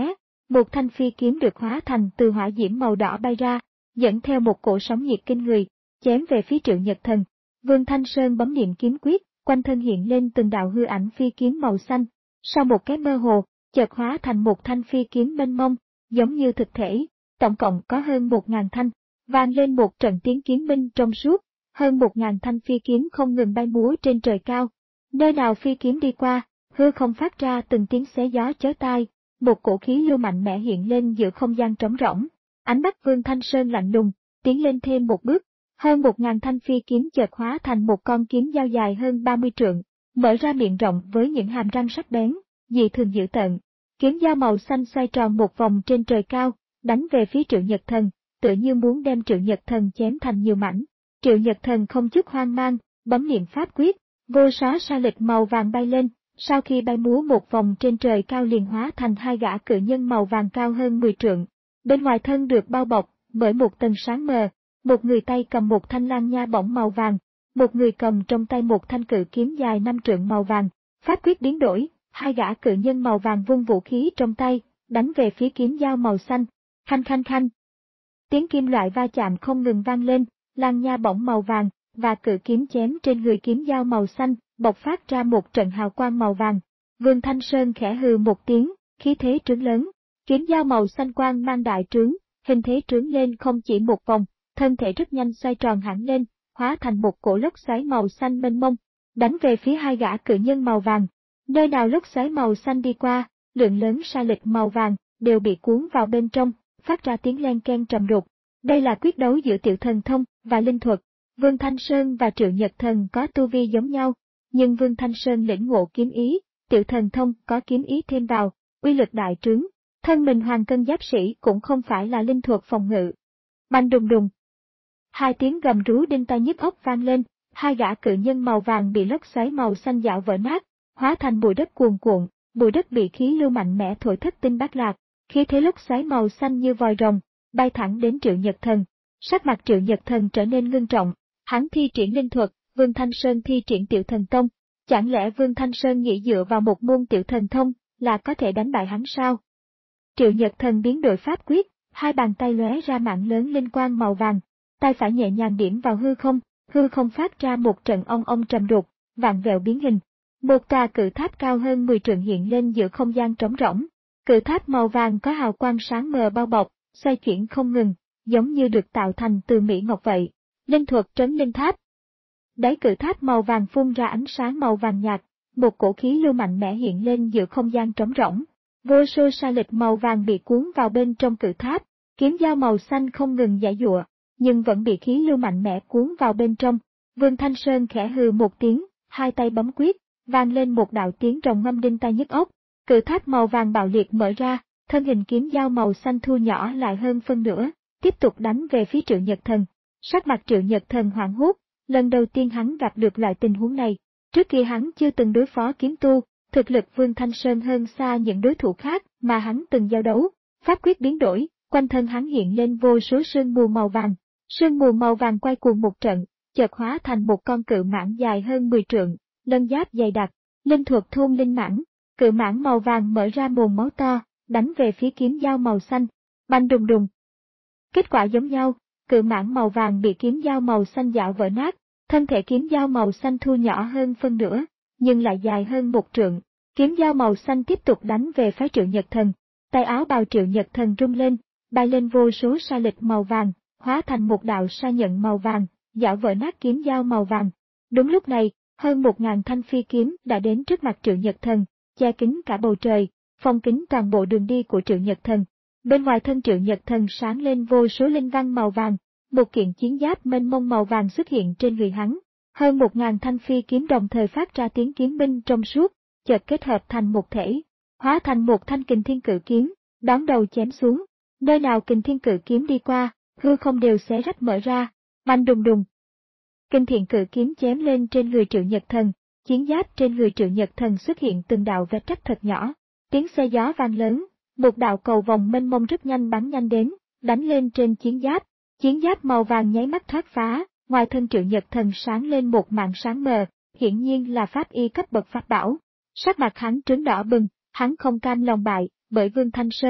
một thanh phi kiếm được hóa thành từ hỏa diễm màu đỏ bay ra, dẫn theo một cổ sóng nhiệt kinh người, chém về phía Triệu Nhật Thần. Vương Thanh Sơn bấm niệm kiếm quyết, quanh thân hiện lên từng đạo hư ảnh phi kiếm màu xanh. Sau một cái mơ hồ, chợt hóa thành một thanh phi kiếm mênh mông, giống như thực thể, tổng cộng có hơn một ngàn thanh, vang lên một trận tiếng kiếm minh trong suốt, hơn một ngàn thanh phi kiếm không ngừng bay múa trên trời cao. Nơi nào phi kiếm đi qua, hư không phát ra từng tiếng xé gió chói tai, một cổ khí lưu mạnh mẽ hiện lên giữa không gian trống rỗng. Ánh mắt Vương Thanh Sơn lạnh lùng, tiến lên thêm một bước, hơn một ngàn thanh phi kiếm chợt hóa thành một con kiếm dao dài hơn ba mươi trượng, mở ra miệng rộng với những hàm răng sắc bén, dị thường dữ tợn. Kiếm dao màu xanh xoay tròn một vòng trên trời cao, đánh về phía Triệu Nhật Thần, tựa như muốn đem Triệu Nhật Thần chém thành nhiều mảnh. Triệu Nhật Thần không chút hoang mang, bấm niệm pháp quyết, vô số sa lịch màu vàng bay lên, sau khi bay múa một vòng trên trời cao liền hóa thành hai gã cự nhân màu vàng cao hơn mười trượng. Bên ngoài thân được bao bọc bởi một tầng sáng mờ, một người tay cầm một thanh lang nha bổng màu vàng, một người cầm trong tay một thanh cự kiếm dài năm trượng màu vàng. Pháp quyết biến đổi, hai gã cự nhân màu vàng vung vũ khí trong tay, đánh về phía kiếm dao màu xanh. Khanh khanh khanh. Tiếng kim loại va chạm không ngừng vang lên, lang nha bổng màu vàng và cự kiếm chém trên người kiếm dao màu xanh, bộc phát ra một trận hào quang màu vàng. Vương Thanh Sơn khẽ hừ một tiếng, khí thế trướng lớn, kiếm dao màu xanh quang mang đại trướng, hình thế trướng lên không chỉ một vòng, thân thể rất nhanh xoay tròn hẳn lên, hóa thành một cổ lốc xoáy màu xanh mênh mông, đánh về phía hai gã cự nhân màu vàng. Nơi nào lốc xoáy màu xanh đi qua, lượng lớn sa lịch màu vàng đều bị cuốn vào bên trong, phát ra tiếng len keng trầm đục. Đây là quyết đấu giữa Tiểu Thần Thông và linh thuật. Vương Thanh Sơn và Triệu Nhật Thần có tu vi giống nhau, nhưng Vương Thanh Sơn lĩnh ngộ kiếm ý, Tiểu Thần Thông có kiếm ý thêm vào, uy lực đại trướng. Thân mình hoàng cân giáp sĩ cũng không phải là linh thuật phòng ngự. Bành đùng đùng. Hai tiếng gầm rú đinh tai nhức óc vang lên, hai gã cự nhân màu vàng bị lốc xoáy màu xanh dạo vỡ nát, hóa thành bụi đất cuồn cuộn, bụi đất bị khí lưu mạnh mẽ thổi thất tinh bát lạc, khí thế lốc xoáy màu xanh như vòi rồng, bay thẳng đến Triệu Nhật Thần. Sắc mặt Triệu Nhật Thần trở nên ngưng trọng, hắn thi triển linh thuật, Vương Thanh Sơn thi triển Tiểu Thần Tông, chẳng lẽ Vương Thanh Sơn nghĩ dựa vào một môn Tiểu Thần Thông là có thể đánh bại hắn sao? Triệu Nhật Thần biến đổi pháp quyết, hai bàn tay lóe ra mạng lớn linh quang màu vàng, tay phải nhẹ nhàng điểm vào hư không, hư không phát ra một trận ong ong trầm đục, vạn vẹo biến hình. Một tòa cự tháp cao hơn mười trượng hiện lên giữa không gian trống rỗng. Cự tháp màu vàng có hào quang sáng mờ bao bọc, xoay chuyển không ngừng, giống như được tạo thành từ mỹ ngọc vậy. Linh thuật trấn linh tháp. Đáy cự tháp màu vàng phun ra ánh sáng màu vàng nhạt, một cổ khí lưu mạnh mẽ hiện lên giữa không gian trống rỗng. Vô số sa lịch màu vàng bị cuốn vào bên trong cự tháp, kiếm dao màu xanh không ngừng giãy giụa, nhưng vẫn bị khí lưu mạnh mẽ cuốn vào bên trong. Vương Thanh Sơn khẽ hừ một tiếng, hai tay bấm quyết, vang lên một đạo tiếng rồng ngâm đinh tai nhức óc. Cự tháp màu vàng bạo liệt mở ra, thân hình kiếm dao màu xanh thu nhỏ lại hơn phân nửa, tiếp tục đánh về phía Triệu Nhật Thần. Sắc mặt Triệu Nhật Thần hoảng hốt, lần đầu tiên hắn gặp được loại tình huống này. Trước kia hắn chưa từng đối phó kiếm tu, thực lực Vương Thanh Sơn hơn xa những đối thủ khác mà hắn từng giao đấu. Pháp quyết biến đổi, quanh thân hắn hiện lên vô số sương mù màu vàng. Sương mù màu vàng quay cuồng một trận, chợt hóa thành một con cự mãng dài hơn mười trượng, lân giáp dày đặc, linh thuật thôn linh mãng. Cự mãng màu vàng mở ra mồm máu to, đánh về phía kiếm dao màu xanh. Bành đùng đùng. Kết quả giống nhau, cự mãng màu vàng bị kiếm dao màu xanh dạo vỡ nát, thân thể kiếm dao màu xanh thu nhỏ hơn phân nửa, nhưng lại dài hơn một trượng. Kiếm dao màu xanh tiếp tục đánh về phái Triệu Nhật Thần. Tay áo bào Triệu Nhật Thần rung lên, bay lên vô số sa lịch màu vàng, hóa thành một đạo sa nhận màu vàng, dạo vỡ nát kiếm dao màu vàng. Đúng lúc này, hơn một ngàn thanh phi kiếm đã đến trước mặt Triệu Nhật Thần, che kín cả bầu trời, phong kín toàn bộ đường đi của Triệu Nhật Thần. Bên ngoài thân Triệu Nhật Thần sáng lên vô số linh văn màu vàng, một kiện chiến giáp mênh mông màu vàng xuất hiện trên người hắn. Hơn một ngàn thanh phi kiếm đồng thời phát ra tiếng kiếm minh trong suốt, chợt kết hợp thành một thể, hóa thành một thanh kình thiên cự kiếm, đón đầu chém xuống. Nơi nào kình thiên cự kiếm đi qua, hư không đều xé rách mở ra, bành đùng đùng. Kình thiên cự kiếm chém lên trên người Triệu Nhật Thần, chiến giáp trên người Triệu Nhật Thần xuất hiện từng đạo vết rách thật nhỏ, tiếng xe gió vang lớn, một đạo cầu vòng mênh mông rất nhanh bắn nhanh đến, đánh lên trên chiến giáp. Chiến giáp màu vàng nháy mắt thoát phá, ngoài thân Triệu Nhật Thần sáng lên một màn sáng mờ, hiển nhiên là pháp y cấp bậc pháp bảo. Sắc mặt hắn trướng đỏ bừng, hắn không cam lòng bại, bởi Vương Thanh Sơn.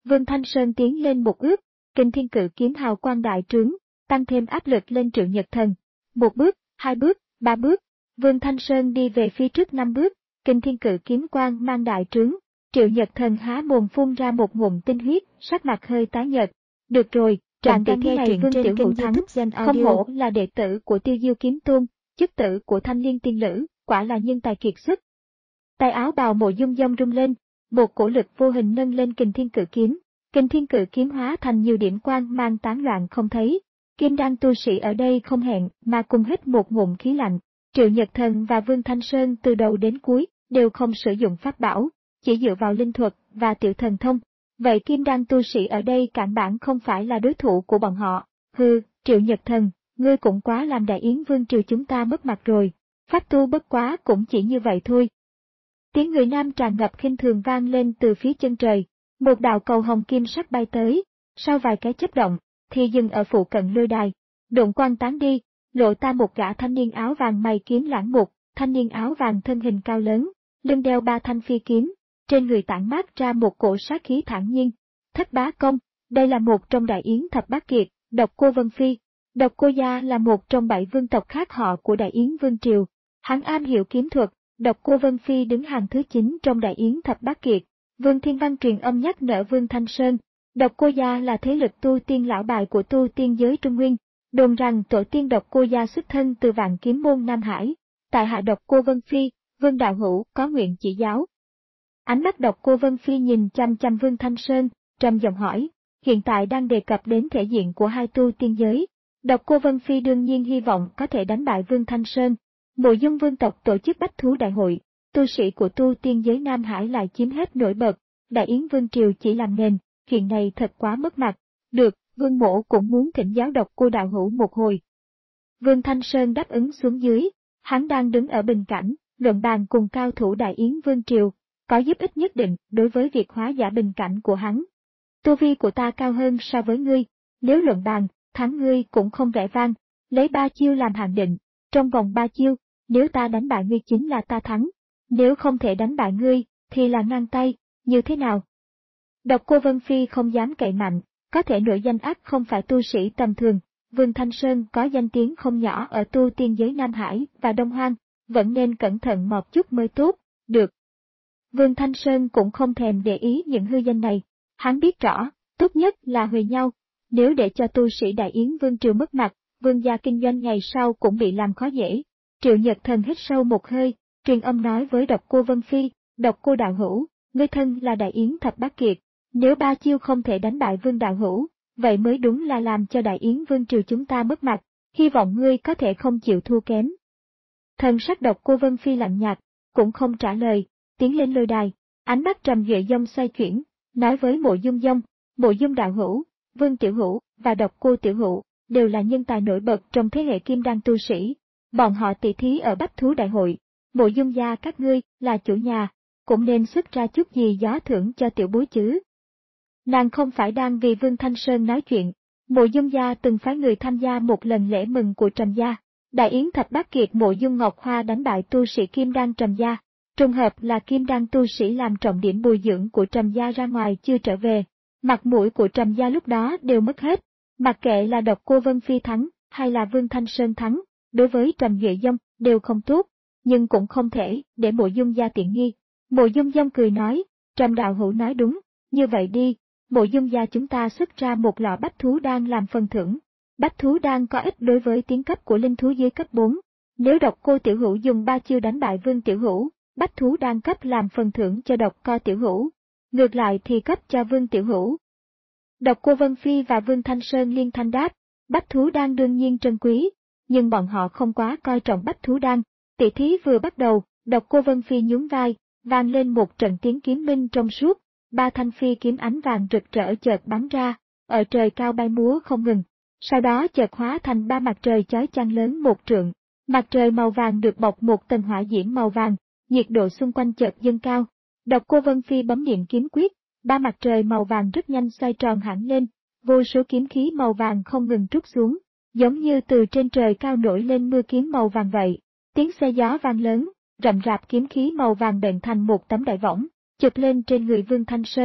Vương Thanh Sơn tiến lên một bước, Kình Thiên Cự Kiếm hào quang đại trướng, tăng thêm áp lực lên Triệu Nhật Thần. Một bước, hai bước, ba bước, Vương Thanh Sơn đi về phía trước năm bước, Kình Thiên Cự Kiếm quang mang đại trướng. Triệu Nhật Thần há mồm phun ra một ngụm tinh huyết, sắc mặt hơi tái nhợt. Được rồi, trận tỷ thí này Vương Tiểu Hữu thắng, không hổ là đệ tử của Tiêu Diêu Kiếm Tôn, chức tử của Thanh Liên Tiên Lữ, quả là nhân tài kiệt xuất. Tay áo bào Mộ Dung Dông rung lên, một cổ lực vô hình nâng lên Kình Thiên Cự Kiếm, Kình Thiên Cự Kiếm hóa thành nhiều điểm quang mang tán loạn không thấy. Kim đan tu sĩ ở đây không hẹn mà cùng hít một ngụm khí lạnh. Triệu Nhật Thần và Vương Thanh Sơn từ đầu đến cuối đều không sử dụng pháp bảo, chỉ dựa vào linh thuật và tiểu thần thông. Vậy kim đan tu sĩ ở đây cản bản không phải là đối thủ của bọn họ. Hừ, Triệu Nhật Thần, ngươi cũng quá làm Đại Yến Vương triều chúng ta mất mặt rồi. Pháp tu bất quá cũng chỉ như vậy thôi. Tiếng người nam tràn ngập khinh thường vang lên từ phía chân trời. Một đạo cầu hồng kim sắc bay tới, sau vài cái chớp động, thì dừng ở phụ cận lôi đài. Độn quang tán đi, lộ ta một gã thanh niên áo vàng mày kiếm lãng mục, thanh niên áo vàng thân hình cao lớn, lưng đeo ba thanh phi kiếm, trên người tản mát ra một cổ sát khí thản nhiên. Thất bá công, đây là một trong Đại Yến thập bá kiệt, Độc Cô Vân Phi. Độc Cô gia là một trong bảy vương tộc khác họ của Đại Yến Vương triều. Hắn am hiểu kiếm thuật, Độc Cô Vân Phi đứng hàng thứ chín trong Đại Yến thập bá kiệt. Vương Thiên Văn truyền âm nhắc nhở Vương Thanh Sơn. Độc Cô gia là thế lực tu tiên lão bài của tu tiên giới Trung Nguyên, đồn rằng tổ tiên Độc Cô gia xuất thân từ Vạn Kiếm môn Nam Hải. Tại hạ Độc Cô Vân Phi, Vương đạo hữu có nguyện chỉ giáo. Ánh mắt Độc Cô Vân Phi nhìn chăm chăm Vương Thanh Sơn, trầm giọng hỏi, hiện tại đang đề cập đến thể diện của hai tu tiên giới. Độc Cô Vân Phi đương nhiên hy vọng có thể đánh bại Vương Thanh Sơn. Mộ Dung vương tộc tổ chức bách thú đại hội, tu sĩ của tu tiên giới Nam Hải lại chiếm hết nổi bật, Đại Yến Vương triều chỉ làm nền, chuyện này thật quá mất mặt. Được, Vương mỗ cũng muốn thỉnh giáo Độc Cô đạo hữu một hồi. Vương Thanh Sơn đáp ứng xuống dưới, hắn đang đứng ở bình cảnh, luận bàn cùng cao thủ Đại Yến Vương triều, có giúp ích nhất định đối với việc hóa giải bình cảnh của hắn. Tu vi của ta cao hơn so với ngươi, nếu luận bàn, thắng ngươi cũng không vẻ vang, lấy ba chiêu làm hạn định, trong vòng ba chiêu, nếu ta đánh bại ngươi chính là ta thắng, nếu không thể đánh bại ngươi, thì là ngang tay, như thế nào? Độc Cô Vân Phi không dám cậy mạnh, có thể nổi danh ác không phải tu sĩ tầm thường, Vương Thanh Sơn có danh tiếng không nhỏ ở tu tiên giới Nam Hải và Đông Hoang, vẫn nên cẩn thận một chút mới tốt, được. Vương Thanh Sơn cũng không thèm để ý những hư danh này, hắn biết rõ, tốt nhất là huề nhau, nếu để cho tu sĩ Đại Yến Vương triều mất mặt, Vương gia kinh doanh ngày sau cũng bị làm khó dễ. Triệu Nhật Thần hít sâu một hơi, truyền âm nói với Độc Cô Vân Phi, Độc Cô đạo hữu, ngươi thân là Đại Yến thập bá kiệt, nếu ba chiêu không thể đánh bại Vương đạo hữu, vậy mới đúng là làm cho Đại Yến Vương triều chúng ta mất mặt, hy vọng ngươi có thể không chịu thua kém. Thần sắc Độc Cô Vân Phi lạnh nhạt, cũng không trả lời, tiến lên lôi đài, ánh mắt trầm duệ dông xoay chuyển, nói với Mộ Dung Dông, Mộ Dung đạo hữu, Vương tiểu hữu và Độc Cô tiểu hữu đều là nhân tài nổi bật trong thế hệ kim đan tu sĩ, bọn họ tỷ thí ở bách thú đại hội, Mộ Dung gia các ngươi là chủ nhà, cũng nên xuất ra chút gì gió thưởng cho tiểu bối chứ. Nàng không phải đang vì Vương Thanh Sơn nói chuyện, Mộ Dung gia từng phái người tham gia một lần lễ mừng của Trầm gia, Đại Yến thập bá kiệt Mộ Dung Ngọc Hoa đánh bại tu sĩ kim đan Trầm gia, trùng hợp là kim đan tu sĩ làm trọng điểm bồi dưỡng của Trầm gia ra ngoài chưa trở về, mặt mũi của Trầm gia lúc đó đều mất hết, mặc kệ là Độc Cô Vân Phi thắng hay là Vương Thanh Sơn thắng, đối với Trầm Duệ Dông đều không tốt, nhưng cũng không thể để Mộ Dung gia tiện nghi. Mộ Dung Dông cười nói, Trầm đạo hữu nói đúng, như vậy đi, Mộ Dung gia chúng ta xuất ra một lọ bách thú đan làm phần thưởng. Bách thú đan có ích đối với tiến cấp của linh thú dưới cấp bốn. Nếu Độc Cô tiểu hữu dùng ba chiêu đánh bại Vương tiểu hữu, bách thú đan cấp làm phần thưởng cho Độc Cô tiểu hữu, ngược lại thì cấp cho Vương tiểu hữu. Độc Cô Vân Phi và Vương Thanh Sơn liên thanh đáp, bách thú đan đương nhiên trân quý, nhưng bọn họ không quá coi trọng bách thú đan. Tỷ thí vừa bắt đầu, Độc Cô Vân Phi nhún vai, vang lên một trận tiếng kiếm minh trong suốt, ba thanh phi kiếm ánh vàng rực rỡ chợt bắn ra, ở trời cao bay múa không ngừng. Sau đó chợt hóa thành ba mặt trời chói chang lớn một trượng, mặt trời màu vàng được bọc một tầng hỏa diễm màu vàng, nhiệt độ xung quanh chợt dâng cao. Độc Cô Vân Phi bấm niệm kiếm quyết, ba mặt trời màu vàng rất nhanh xoay tròn hẳn lên, vô số kiếm khí màu vàng không ngừng trút xuống, giống như từ trên trời cao nổi lên mưa kiếm màu vàng vậy. Tiếng xe gió vang lớn, rậm rạp kiếm khí màu vàng bện thành một tấm đại võng, chụp lên trên người Vương Thanh Sơn.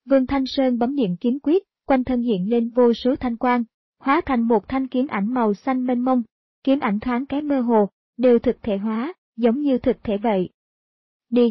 Vương Thanh Sơn bấm niệm kiếm quyết, quanh thân hiện lên vô số thanh quang, hóa thành một thanh kiếm ảnh màu xanh mênh mông. Kiếm ảnh thoáng cái mơ hồ, đều thực thể hóa, giống như thực thể vậy. Đi!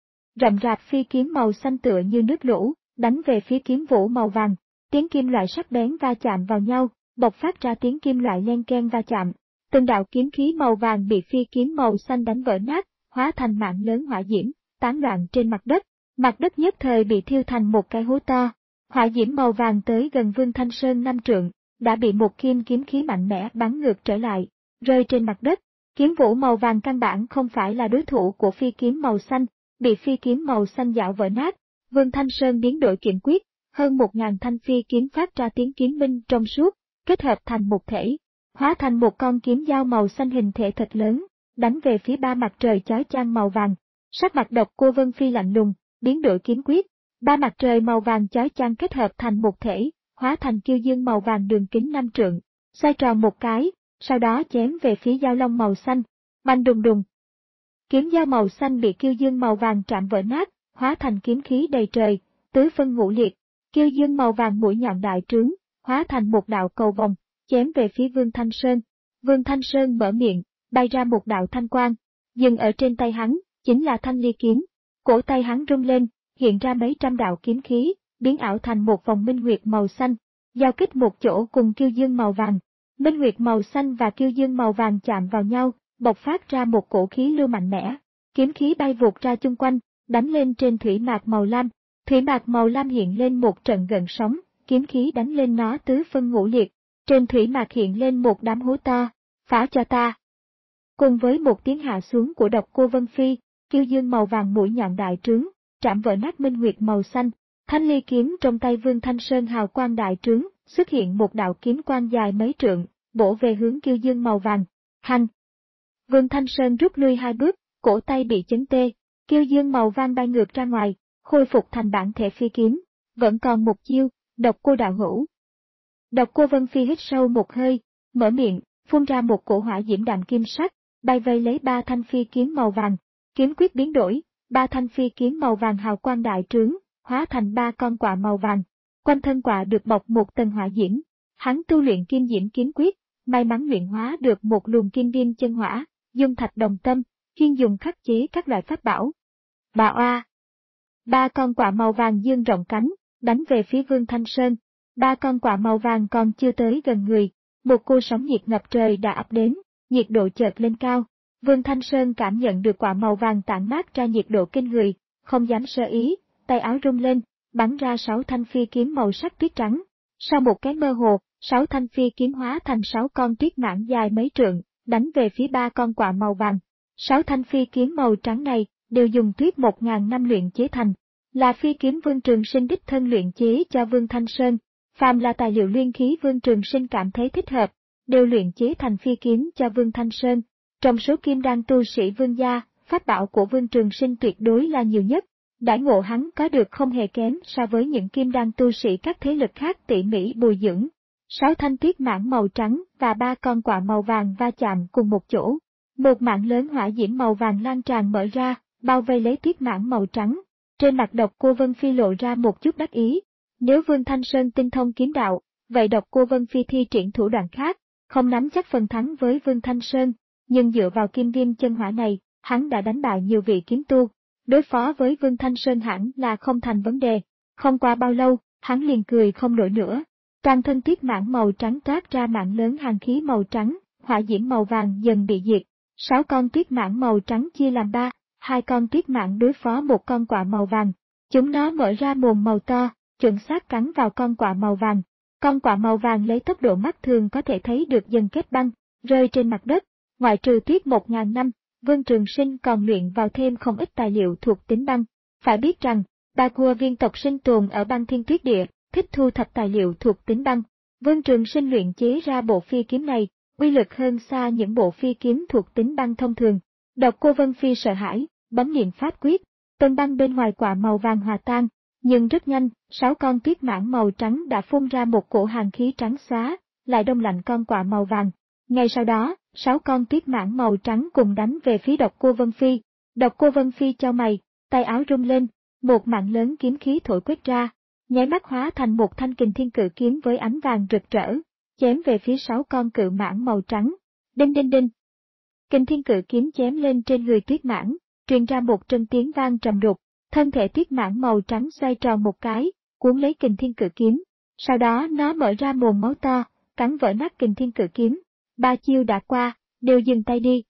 Rậm rạp phi kiếm màu xanh tựa như nước lũ, đánh về phía kiếm vũ màu vàng. Tiếng kim loại sắc bén va chạm vào nhau, bộc phát ra tiếng kim loại len keng va chạm. Từng đạo kiếm khí màu vàng bị phi kiếm màu xanh đánh vỡ nát, hóa thành mạng lớn hỏa diễm, tán loạn trên mặt đất. Mặt đất nhất thời bị thiêu thành một cái hố to. Hỏa diễm màu vàng tới gần Vương Thanh Sơn năm trượng, đã bị một kim kiếm khí mạnh mẽ bắn ngược trở lại, rơi trên mặt đất. Kiếm vũ màu vàng căn bản không phải là đối thủ của phi kiếm màu xanh, bị phi kiếm màu xanh dạo vỡ nát. Vương Thanh Sơn biến đổi kiếm quyết, hơn một ngàn thanh phi kiếm phát ra tiếng kiếm minh trong suốt, kết hợp thành một thể, hóa thành một con kiếm dao màu xanh hình thể thật lớn, đánh về phía ba mặt trời chói chang màu vàng. Sắc mặt Độc Cô Vân Phi lạnh lùng, biến đổi kiếm quyết, ba mặt trời màu vàng chói chang kết hợp thành một thể, hóa thành kiêu dương màu vàng đường kính năm trượng, xoay tròn một cái, sau đó chém về phía dao long màu xanh. Bành đùng đùng. Kiếm dao màu xanh bị kiêu dương màu vàng chạm vỡ nát, hóa thành kiếm khí đầy trời, tứ phân ngũ liệt. Kiêu dương màu vàng mũi nhọn đại trướng, hóa thành một đạo cầu vòng, chém về phía Vương Thanh Sơn. Vương Thanh Sơn mở miệng, bay ra một đạo thanh quang, dừng ở trên tay hắn, chính là thanh ly kiếm. Cổ tay hắn rung lên, hiện ra mấy trăm đạo kiếm khí, biến ảo thành một vòng minh huyệt màu xanh, giao kích một chỗ cùng kiêu dương màu vàng. Minh huyệt màu xanh và kiêu dương màu vàng chạm vào nhau, bộc phát ra một cổ khí lưu mạnh mẽ. Kiếm khí bay vụt ra chung quanh, đánh lên trên thủy mạc màu lam. Thủy mạc màu lam hiện lên một trận gợn sóng, kiếm khí đánh lên nó tứ phân ngũ liệt. Trên thủy mạc hiện lên một đám hố to, phá cho ta. Cùng với một tiếng hạ xuống của Độc Cô Vân Phi, kiêu dương màu vàng mũi nhọn đại trướng, chạm vỡ nát minh huyệt màu xanh. Thanh ly kiếm trong tay Vương Thanh Sơn hào quang đại trướng, xuất hiện một đạo kiếm quang dài mấy trượng, bổ về hướng kiêu dương màu vàng. Hành! Vương Thanh Sơn rút lui hai bước, cổ tay bị chấn tê, kiêu dương màu vàng bay ngược ra ngoài, khôi phục thành bản thể phi kiếm. Vẫn còn một chiêu, Độc Cô đạo hữu. Độc Cô Vân Phi hít sâu một hơi, mở miệng, phun ra một cổ hỏa diễm đạm kim sắc, bay vây lấy ba thanh phi kiếm màu vàng. Kiếm quyết biến đổi, ba thanh phi kiếm màu vàng hào quang đại trướng, hóa thành ba con quạ màu vàng. Quanh thân quạ được bọc một tầng hỏa diễm. Hắn tu luyện kim diễm kiếm quyết, may mắn luyện hóa được một luồng kim viêm chân hỏa, dung thạch đồng tâm, chuyên dùng khắc chế các loại pháp bảo. Bà oa! Ba con quạ màu vàng dương rộng cánh, đánh về phía Vương Thanh Sơn. Ba con quạ màu vàng còn chưa tới gần người, một cô sóng nhiệt ngập trời đã ập đến, nhiệt độ chợt lên cao. Vương Thanh Sơn cảm nhận được quạ màu vàng tản mát ra nhiệt độ kinh người, không dám sơ ý, tay áo rung lên, bắn ra sáu thanh phi kiếm màu sắc tuyết trắng. Sau một cái mơ hồ, sáu thanh phi kiếm hóa thành sáu con tuyết mãng dài mấy trượng, đánh về phía ba con quạ màu vàng. Sáu thanh phi kiếm màu trắng này đều dùng tuyết một ngàn năm luyện chế thành, là phi kiếm Vương Trường Sinh đích thân luyện chế cho Vương Thanh Sơn. Phàm là tài liệu luyện khí Vương Trường Sinh cảm thấy thích hợp, đều luyện chế thành phi kiếm cho Vương Thanh Sơn. Trong số kim đan tu sĩ Vương gia, pháp bảo của Vương Trường Sinh tuyệt đối là nhiều nhất. Đãi ngộ hắn có được không hề kém so với những kim đan tu sĩ các thế lực khác tỉ mỉ bồi dưỡng. Sáu thanh tuyết mãng màu trắng và ba con quạ màu vàng va chạm cùng một chỗ. Một mạng lớn hỏa diễm màu vàng lan tràn mở ra, bao vây lấy tuyết mãng màu trắng. Trên mặt Độc Cô Vân Phi lộ ra một chút đắc ý. Nếu Vương Thanh Sơn tinh thông kiếm đạo, vậy Độc Cô Vân Phi thi triển thủ đoạn khác, không nắm chắc phần thắng với Vương Thanh Sơn. Nhưng dựa vào kim viêm chân hỏa này, hắn đã đánh bại nhiều vị kiếm tu. Đối phó với Vương Thanh Sơn hẳn là không thành vấn đề. Không qua bao lâu, hắn liền cười không nổi nữa. Toàn thân tuyết mãng màu trắng toát ra mạng lớn hàn khí màu trắng, hỏa diễm màu vàng dần bị diệt. Sáu con tuyết mãng màu trắng chia làm ba, hai con tuyết mãng đối phó một con quạ màu vàng. Chúng nó mở ra mồm màu to, chuẩn xác cắn vào con quạ màu vàng. Con quạ màu vàng lấy tốc độ mắt thường có thể thấy được dần kết băng, rơi trên mặt đất. Ngoại trừ tuyết một ngàn năm, Vương Trường Sinh còn luyện vào thêm không ít tài liệu thuộc tính băng. Phải biết rằng, ba cua viên tộc sinh tồn ở băng thiên tuyết địa, thích thu thập tài liệu thuộc tính băng. Vương Trường Sinh luyện chế ra bộ phi kiếm này, uy lực hơn xa những bộ phi kiếm thuộc tính băng thông thường. Độc Cô Vân Phi sợ hãi, bấm niệm pháp quyết, tầng băng bên ngoài quạ màu vàng hòa tan, nhưng rất nhanh, sáu con tuyết mãng màu trắng đã phun ra một cổ hàn khí trắng xóa, lại đông lạnh con quạ màu vàng. Ngay sau đó, sáu con tuyết mãng màu trắng cùng đánh về phía Độc Cô Vân Phi. Độc Cô Vân Phi chau mày, tay áo rung lên, một mạng lớn kiếm khí thổi quét ra. nháy mắt hóa thành một thanh kình thiên cự kiếm với ánh vàng rực rỡ, chém về phía sáu con cự mãng màu trắng. Đinh đinh đinh. Kình thiên cự kiếm chém lên trên người Tuyết Mãng, truyền ra một trận tiếng vang trầm đục, thân thể Tuyết Mãng màu trắng xoay tròn một cái, cuốn lấy kình thiên cự kiếm. Sau đó nó mở ra mồm máu to, cắn vỡ nát kình thiên cự kiếm. Ba chiêu đã qua, đều dừng tay đi.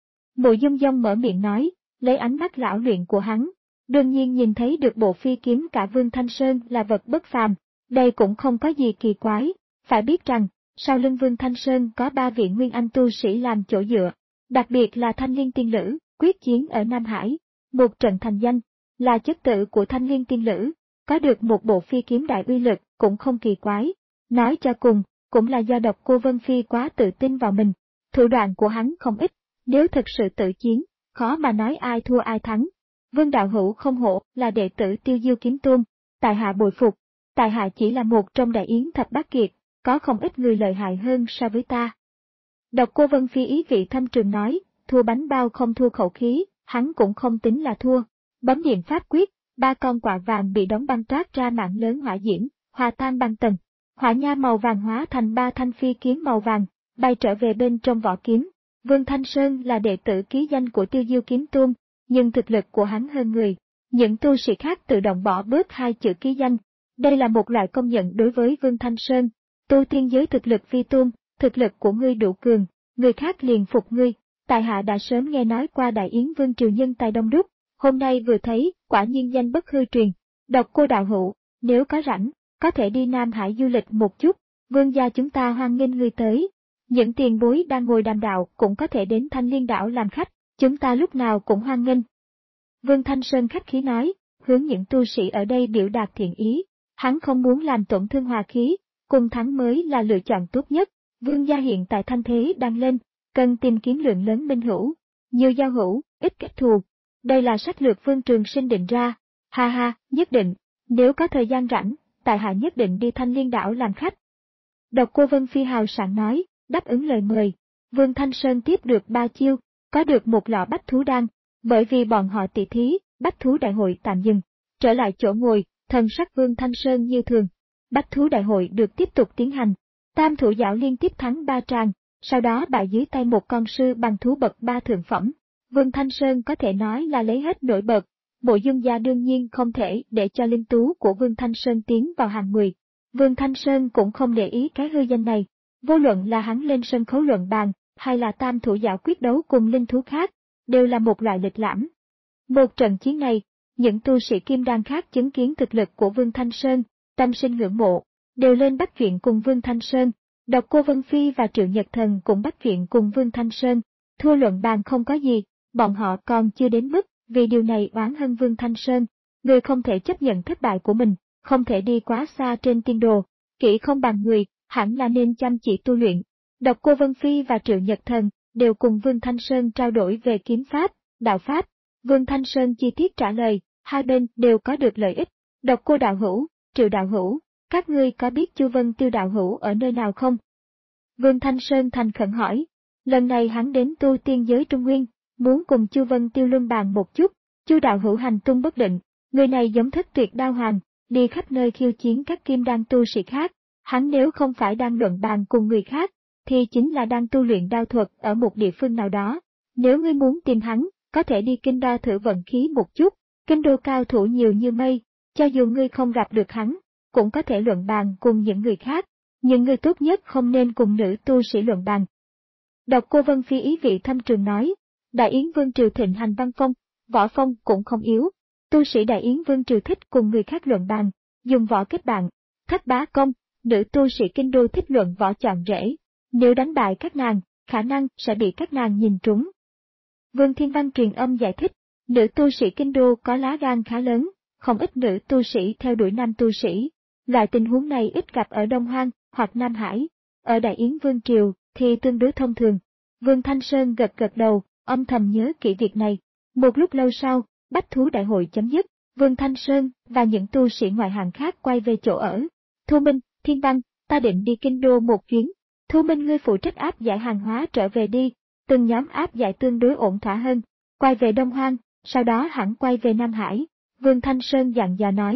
Mộ Dung Dông mở miệng nói, lấy ánh mắt lão luyện của hắn, đương nhiên nhìn thấy được bộ phi kiếm cả Vương Thanh Sơn là vật bất phàm, đây cũng không có gì kỳ quái, phải biết rằng, sau lưng Vương Thanh Sơn có ba vị nguyên anh tu sĩ làm chỗ dựa, đặc biệt là Thanh Liên Tiên Lữ, quyết chiến ở Nam Hải, một trận thành danh, là chất tự của Thanh Liên Tiên Lữ, có được một bộ phi kiếm đại uy lực cũng không kỳ quái, nói cho cùng, cũng là do Độc Cô Vân Phi quá tự tin vào mình, thủ đoạn của hắn không ít, nếu thực sự tự chiến, khó mà nói ai thua ai thắng. Vương đạo hữu không hổ là đệ tử Tiêu Diêu Kiếm Tôn, tại hạ bội phục, tại hạ chỉ là một trong đại yến thập bát kiệt, có không ít người lợi hại hơn so với ta. Độc Cô Vân Phi ý vị thâm trường nói, thua bánh bao không thua khẩu khí, hắn cũng không tính là thua. Bấm niệm pháp quyết, ba con quạ vàng bị đóng băng toát ra mạng lớn hỏa diễm, hòa tan băng tầng. Hỏa nha màu vàng hóa thành ba thanh phi kiếm màu vàng, bay trở về bên trong vỏ kiếm. Vương Thanh Sơn là đệ tử ký danh của Tiêu Diêu Kiếm Tôn, nhưng thực lực của hắn hơn người. Những tu sĩ khác tự động bỏ bớt hai chữ ký danh. Đây là một loại công nhận đối với Vương Thanh Sơn. Tu tiên giới thực lực vi tôn, thực lực của ngươi đủ cường, người khác liền phục ngươi. Tại hạ đã sớm nghe nói qua Đại Yến Vương triều nhân tài đông đúc, hôm nay vừa thấy, quả nhiên danh bất hư truyền. Độc Cô đạo hữu, nếu có rảnh, có thể đi Nam Hải du lịch một chút, vương gia chúng ta hoan nghênh ngươi tới. Những tiền bối đang ngồi đàm đạo cũng có thể đến Thanh Liên đảo làm khách, chúng ta lúc nào cũng hoan nghênh. Vương Thanh Sơn khách khí nói, hướng những tu sĩ ở đây biểu đạt thiện ý, hắn không muốn làm tổn thương hòa khí, cùng thắng mới là lựa chọn tốt nhất. Vương gia hiện tại thanh thế đang lên, cần tìm kiếm lượng lớn minh hữu, nhiều giao hữu, ít kết thù. Đây là sách lược Vương Trường Sinh định ra. Ha ha, nhất định, nếu có thời gian rảnh, tại hạ nhất định đi Thanh Liên đảo làm khách. Độc Cô Vân Phi hào sảng nói, đáp ứng lời mời. Vương Thanh Sơn tiếp được ba chiêu, có được một lọ bách thú đan, bởi vì bọn họ tỷ thí, bách thú đại hội tạm dừng. Trở lại chỗ ngồi, thần sắc Vương Thanh Sơn như thường. Bách thú đại hội được tiếp tục tiến hành. Tam thủ giảo liên tiếp thắng ba tràng, sau đó bại dưới tay một con sư bằng thú bậc ba thượng phẩm. Vương Thanh Sơn có thể nói là lấy hết nổi bật. Mộ Dung gia đương nhiên không thể để cho linh tú của Vương Thanh Sơn tiến vào hàng mười. Vương Thanh Sơn cũng không để ý cái hư danh này. Vô luận là hắn lên sân khấu luận bàn, hay là tam thủ giảo quyết đấu cùng linh thú khác, đều là một loại lịch lãm. Một trận chiến này, những tu sĩ kim đan khác chứng kiến thực lực của Vương Thanh Sơn, tâm sinh ngưỡng mộ, đều lên bắt chuyện cùng Vương Thanh Sơn. Độc Cô Vân Phi và Triệu Nhật Thần cũng bắt chuyện cùng Vương Thanh Sơn. Thua luận bàn không có gì, bọn họ còn chưa đến mức vì điều này oán hận Vương Thanh Sơn. Người không thể chấp nhận thất bại của mình, không thể đi quá xa trên tiên đồ, kỹ không bằng người, hẳn là nên chăm chỉ tu luyện. Độc Cô Vân Phi và Triệu Nhật Thần đều cùng Vương Thanh Sơn trao đổi về kiếm pháp, đạo pháp. Vương Thanh Sơn chi tiết trả lời, hai bên đều có được lợi ích. Độc Cô đạo hữu, Triệu đạo hữu, các ngươi có biết Chu Vân Tiêu đạo hữu ở nơi nào không? Vương Thanh Sơn thành khẩn hỏi. Lần này hắn đến tu tiên giới Trung Nguyên, muốn cùng Chu Vân Tiêu luân bàn một chút. Chu đạo hữu hành tung bất định, người này giống Thất Tuyệt Đao Hoàng, đi khắp nơi khiêu chiến các kim đan tu sĩ khác. Hắn nếu không phải đang luận bàn cùng người khác, thì chính là đang tu luyện đao thuật ở một địa phương nào đó. Nếu ngươi muốn tìm hắn, có thể đi kinh đo thử vận khí một chút, kinh đô cao thủ nhiều như mây, cho dù ngươi không gặp được hắn, cũng có thể luận bàn cùng những người khác, nhưng ngươi tốt nhất không nên cùng nữ tu sĩ luận bàn. Độc Cô Vân Phi ý vị thâm trường nói, Đại Yến Vương triều thịnh hành văn phong, võ phong cũng không yếu, tu sĩ Đại Yến Vương triều thích cùng người khác luận bàn, dùng võ kết bạn, thất bá công, nữ tu sĩ kinh đô thích luận võ chọn rễ, nếu đánh bại các nàng, khả năng sẽ bị các nàng nhìn trúng. Vương Thiên Văn truyền âm giải thích, nữ tu sĩ kinh đô có lá gan khá lớn, không ít nữ tu sĩ theo đuổi nam tu sĩ. Loại tình huống này ít gặp ở Đông Hoang hoặc Nam Hải, ở Đại Yến Vương triều thì tương đối thông thường. Vương Thanh Sơn gật gật đầu, âm thầm nhớ kỹ việc này. Một lúc lâu sau, bách thú đại hội chấm dứt, Vương Thanh Sơn và những tu sĩ ngoại hạng khác quay về chỗ ở. Thu Minh, Thiên Văn, ta định đi kinh đô một chuyến. Thu Minh ngươi phụ trách áp giải hàng hóa trở về đi, từng nhóm áp giải tương đối ổn thỏa hơn. Quay về Đông Hoang, sau đó hẳn quay về Nam Hải. Vương Thanh Sơn dặn dò nói,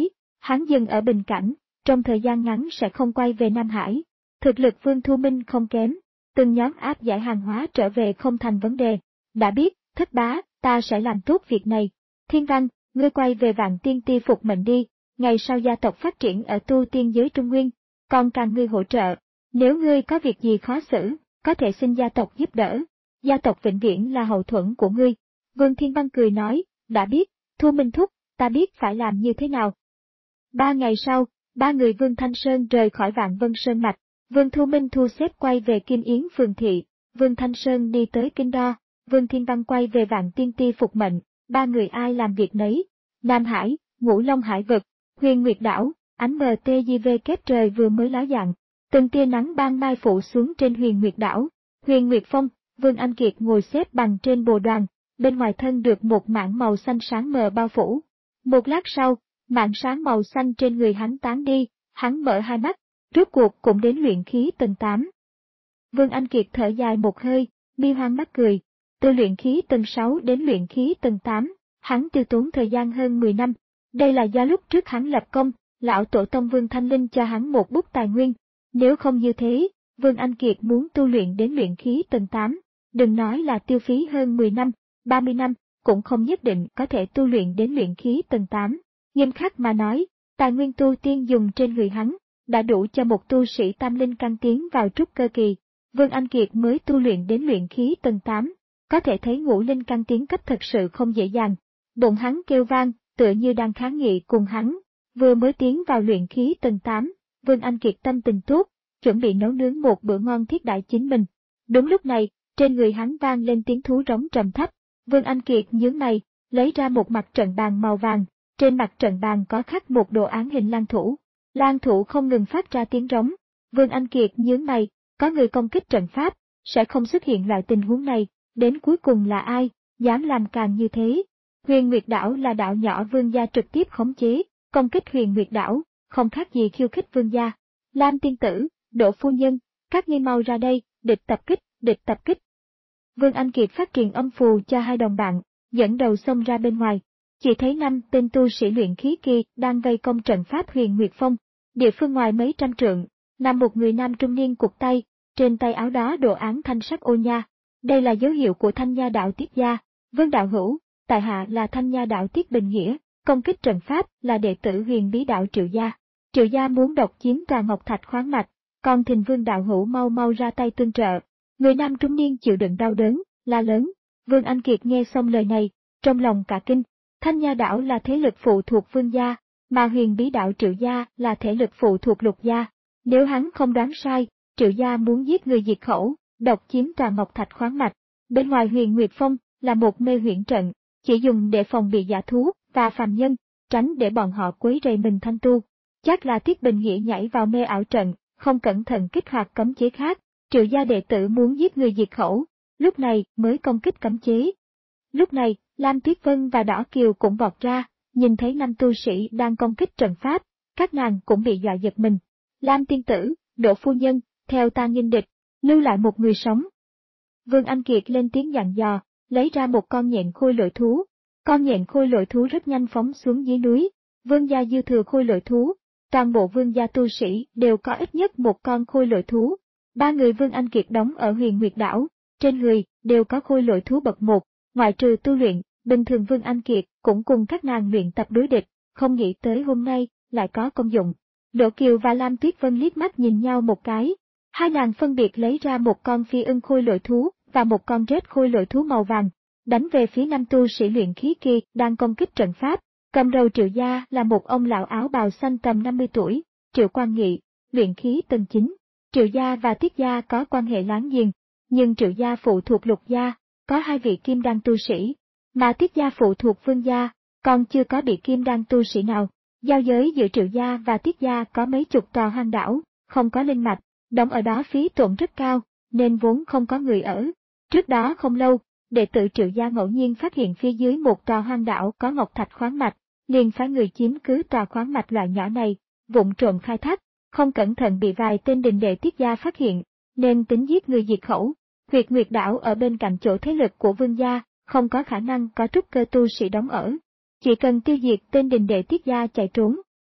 Hắn dừng ở Bình Cảnh, trong thời gian ngắn sẽ không quay về Nam Hải. Thực lực Vương Thu Minh không kém, từng nhóm áp giải hàng hóa trở về không thành vấn đề. Đã biết, Thất bá, ta sẽ làm tốt việc này. Thiên Văn, ngươi quay về Vạn Tiên Ti phục mệnh đi, ngày sau gia tộc phát triển ở tu tiên giới Trung Nguyên, còn cần ngươi hỗ trợ. Nếu ngươi có việc gì khó xử, có thể xin gia tộc giúp đỡ. Gia tộc vĩnh viễn là hậu thuẫn của ngươi. Vương Thiên Văn cười nói, đã biết, Thu Minh thúc, ta biết phải làm như thế nào. Ba ngày sau, ba người Vương Thanh Sơn rời khỏi Vạn Vân Sơn Mạch, Vương Thu Minh thu xếp quay về Kim Yến Phường Thị, Vương Thanh Sơn đi tới Kinh Đo, Vương Thiên Văn quay về Vạn Tiên Ti phục mệnh, ba người ai làm việc nấy. Nam Hải, Ngũ Long Hải vực, Huyền Nguyệt đảo, ánh mờ tê gi vê kép trời vừa mới ló dạng, từng tia nắng ban mai phủ xuống trên Huyền Nguyệt đảo. Huyền Nguyệt Phong, Vương Anh Kiệt ngồi xếp bằng trên bồ đoàn, bên ngoài thân được một mảng màu xanh sáng mờ bao phủ. Một lát sau, mảng sáng màu xanh trên người hắn tán đi, hắn mở hai mắt, rốt cuộc cũng đến luyện khí tầng tám. Vương Anh Kiệt thở dài một hơi, mi hoang mắt cười, từ luyện khí tầng sáu đến luyện khí tầng tám, hắn tiêu tốn thời gian hơn mười năm. Đây là do lúc trước hắn lập công, lão tổ tông Vương Thanh Linh cho hắn một bút tài nguyên. Nếu không như thế, Vương Anh Kiệt muốn tu luyện đến luyện khí tầng tám, đừng nói là tiêu phí hơn mười năm, ba mươi năm, cũng không nhất định có thể tu luyện đến luyện khí tầng tám. Nghiêm khắc mà nói, tài nguyên tu tiên dùng trên người hắn, đã đủ cho một tu sĩ tam linh căn tiến vào trúc cơ kỳ. Vương Anh Kiệt mới tu luyện đến luyện khí tầng tám, có thể thấy ngũ linh căn tiến cấp thật sự không dễ dàng. Bụng hắn kêu vang, tựa như đang kháng nghị cùng hắn. Vừa mới tiến vào luyện khí tầng tám, Vương Anh Kiệt tâm tình tốt, chuẩn bị nấu nướng một bữa ngon thiết đại chính mình. Đúng lúc này, trên người hắn vang lên tiếng thú rống trầm thấp. Vương Anh Kiệt nhướng mày, lấy ra một mặt trận bàn màu vàng, trên mặt trận bàn có khắc một đồ án hình lang thủ. Lang thủ không ngừng phát ra tiếng rống. Vương Anh Kiệt nhướng mày, có người công kích trận pháp, sẽ không xuất hiện loại tình huống này, đến cuối cùng là ai, dám làm càng như thế. Huyền Nguyệt đảo là đảo nhỏ Vương gia trực tiếp khống chế, công kích Huyền Nguyệt đảo, không khác gì khiêu khích Vương gia. Lam tiên tử, Đỗ phu nhân, các ngươi mau ra đây, địch tập kích, địch tập kích. Vương Anh Kiệt phát truyền âm phù cho hai đồng bạn, dẫn đầu xông ra bên ngoài. Chỉ thấy năm tên tu sĩ luyện khí kỳ đang vây công trận pháp Huyền Nguyệt Phong. Địa phương ngoài mấy trăm trượng, nằm một người nam trung niên cụt tay, trên tay áo đó đồ án thanh sắc ô nha. Đây là dấu hiệu của Thanh Nha đạo Tiết gia. Vương đạo hữu, tại hạ là Thanh Nha đạo Tiết Bình Nghĩa, công kích trận pháp là đệ tử Huyền Bí đạo Triệu gia. Triệu gia muốn độc chiếm tòa Ngọc Thạch khoáng mạch, còn Thình Vương đạo hữu mau mau ra tay tương trợ. Người nam trung niên chịu đựng đau đớn, la lớn. Vương Anh Kiệt nghe xong lời này, trong lòng cả kinh. Thanh Nha đảo là thế lực phụ thuộc Vương gia, mà Huyền Bí đạo Triệu gia là thể lực phụ thuộc Lục gia. Nếu hắn không đoán sai, Triệu gia muốn giết người diệt khẩu, độc chiếm tòa Ngọc Thạch khoáng mạch. Bên ngoài Huyền Nguyệt Phong là một mê huyễn trận, chỉ dùng để phòng bị giả thú và phàm nhân, tránh để bọn họ quấy rầy mình thanh tu. Chắc là Tiết Bình Nghĩa nhảy vào mê ảo trận, không cẩn thận kích hoạt cấm chế khác. Triệu gia đệ tử muốn giết người diệt khẩu, lúc này mới công kích cấm chế. Lúc này, Lam Tuyết Vân và Đỏ Kiều cũng vọt ra, nhìn thấy năm tu sĩ đang công kích trận pháp, các nàng cũng bị dọa giật mình. Lam tiên tử, Đỗ phu nhân, theo ta nghênh địch, lưu lại một người sống. Vương Anh Kiệt lên tiếng dặn dò, lấy ra một con nhện khôi lội thú. Con nhện khôi lội thú rất nhanh phóng xuống dưới núi. Vương gia dư thừa khôi lội thú, toàn bộ vương gia tu sĩ đều có ít nhất một con khôi lội thú. Ba người Vương Anh Kiệt đóng ở Huyền Nguyệt đảo, trên người đều có khôi lội thú bậc một, ngoại trừ tu luyện, bình thường Vương Anh Kiệt cũng cùng các nàng luyện tập đối địch, không nghĩ tới hôm nay lại có công dụng. Đỗ Kiều và Lam Tuyết Vân liếc mắt nhìn nhau một cái, hai nàng phân biệt lấy ra một con phi ưng khôi lội thú và một con rết khôi lội thú màu vàng, đánh về phía năm tu sĩ luyện khí kỳ đang công kích trận pháp. Cầm đầu Triệu gia là một ông lão áo bào xanh tầm năm mươi tuổi, Triệu Quang Nghị, luyện khí tầng chín. Triệu gia và Tiết gia có quan hệ láng giềng, nhưng Triệu gia phụ thuộc Lục gia, có hai vị kim đan tu sĩ, mà Tiết gia phụ thuộc Vương gia, còn chưa có bị kim đan tu sĩ nào. Giao giới giữa Triệu gia và Tiết gia có mấy chục tòa hoang đảo, không có linh mạch, đóng ở đó phí tổn rất cao, nên vốn không có người ở. Trước đó không lâu, đệ tử Triệu gia ngẫu nhiên phát hiện phía dưới một tòa hoang đảo có ngọc thạch khoáng mạch, liền phái người chiếm cứ tòa khoáng mạch loại nhỏ này, vụng trộm khai thác, không cẩn thận bị vài tên đình đệ Tiết gia phát hiện, nên tính giết người diệt khẩu. Huyệt Nguyệt đảo ở bên cạnh chỗ thế lực của Vương gia, không có khả năng có trúc cơ tu sĩ đóng ở. Chỉ cần tiêu diệt tên đình đệ Tiết gia chạy trốn,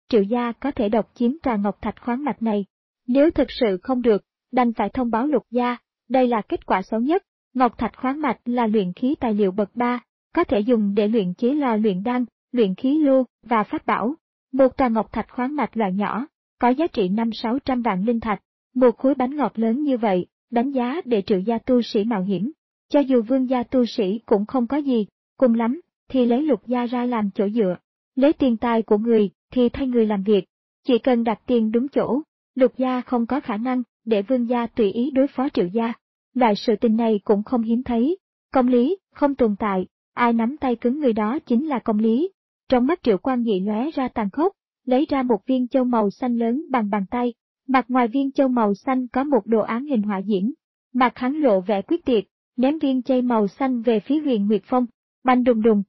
Triệu gia có thể độc chiếm tòa ngọc thạch khoáng mạch này. Nếu thực sự không được, đành phải thông báo Lục gia, đây là kết quả xấu nhất. Ngọc thạch khoáng mạch là luyện khí tài liệu bậc ba, có thể dùng để luyện chế lò luyện đan, luyện khí lưu và pháp bảo. Một tòa ngọc thạch khoáng mạch loại nhỏ, có giá trị năm sáu trăm vạn linh thạch. Một khối bánh ngọt lớn như vậy, đánh giá để Triệu gia tu sĩ mạo hiểm. Cho dù Vương gia tu sĩ cũng không có gì, cùng lắm thì lấy Lục gia ra làm chỗ dựa. Lấy tiền tài của người thì thay người làm việc, chỉ cần đặt tiền đúng chỗ, Lục gia không có khả năng để Vương gia tùy ý đối phó Triệu gia. Loại sự tình này cũng không hiếm thấy. Công lý không tồn tại, ai nắm tay cứng người đó chính là công lý. Trong mắt Triệu Quang Nghị lóe ra tàn khốc, lấy ra một viên châu màu xanh lớn bằng bàn tay. Mặt ngoài viên châu màu xanh có một đồ án hình hỏa diễm. Mặt hắn lộ vẻ quyết tuyệt, ném viên châu màu xanh về phía Huyền Nguyệt Phong. Bành đùng đùng.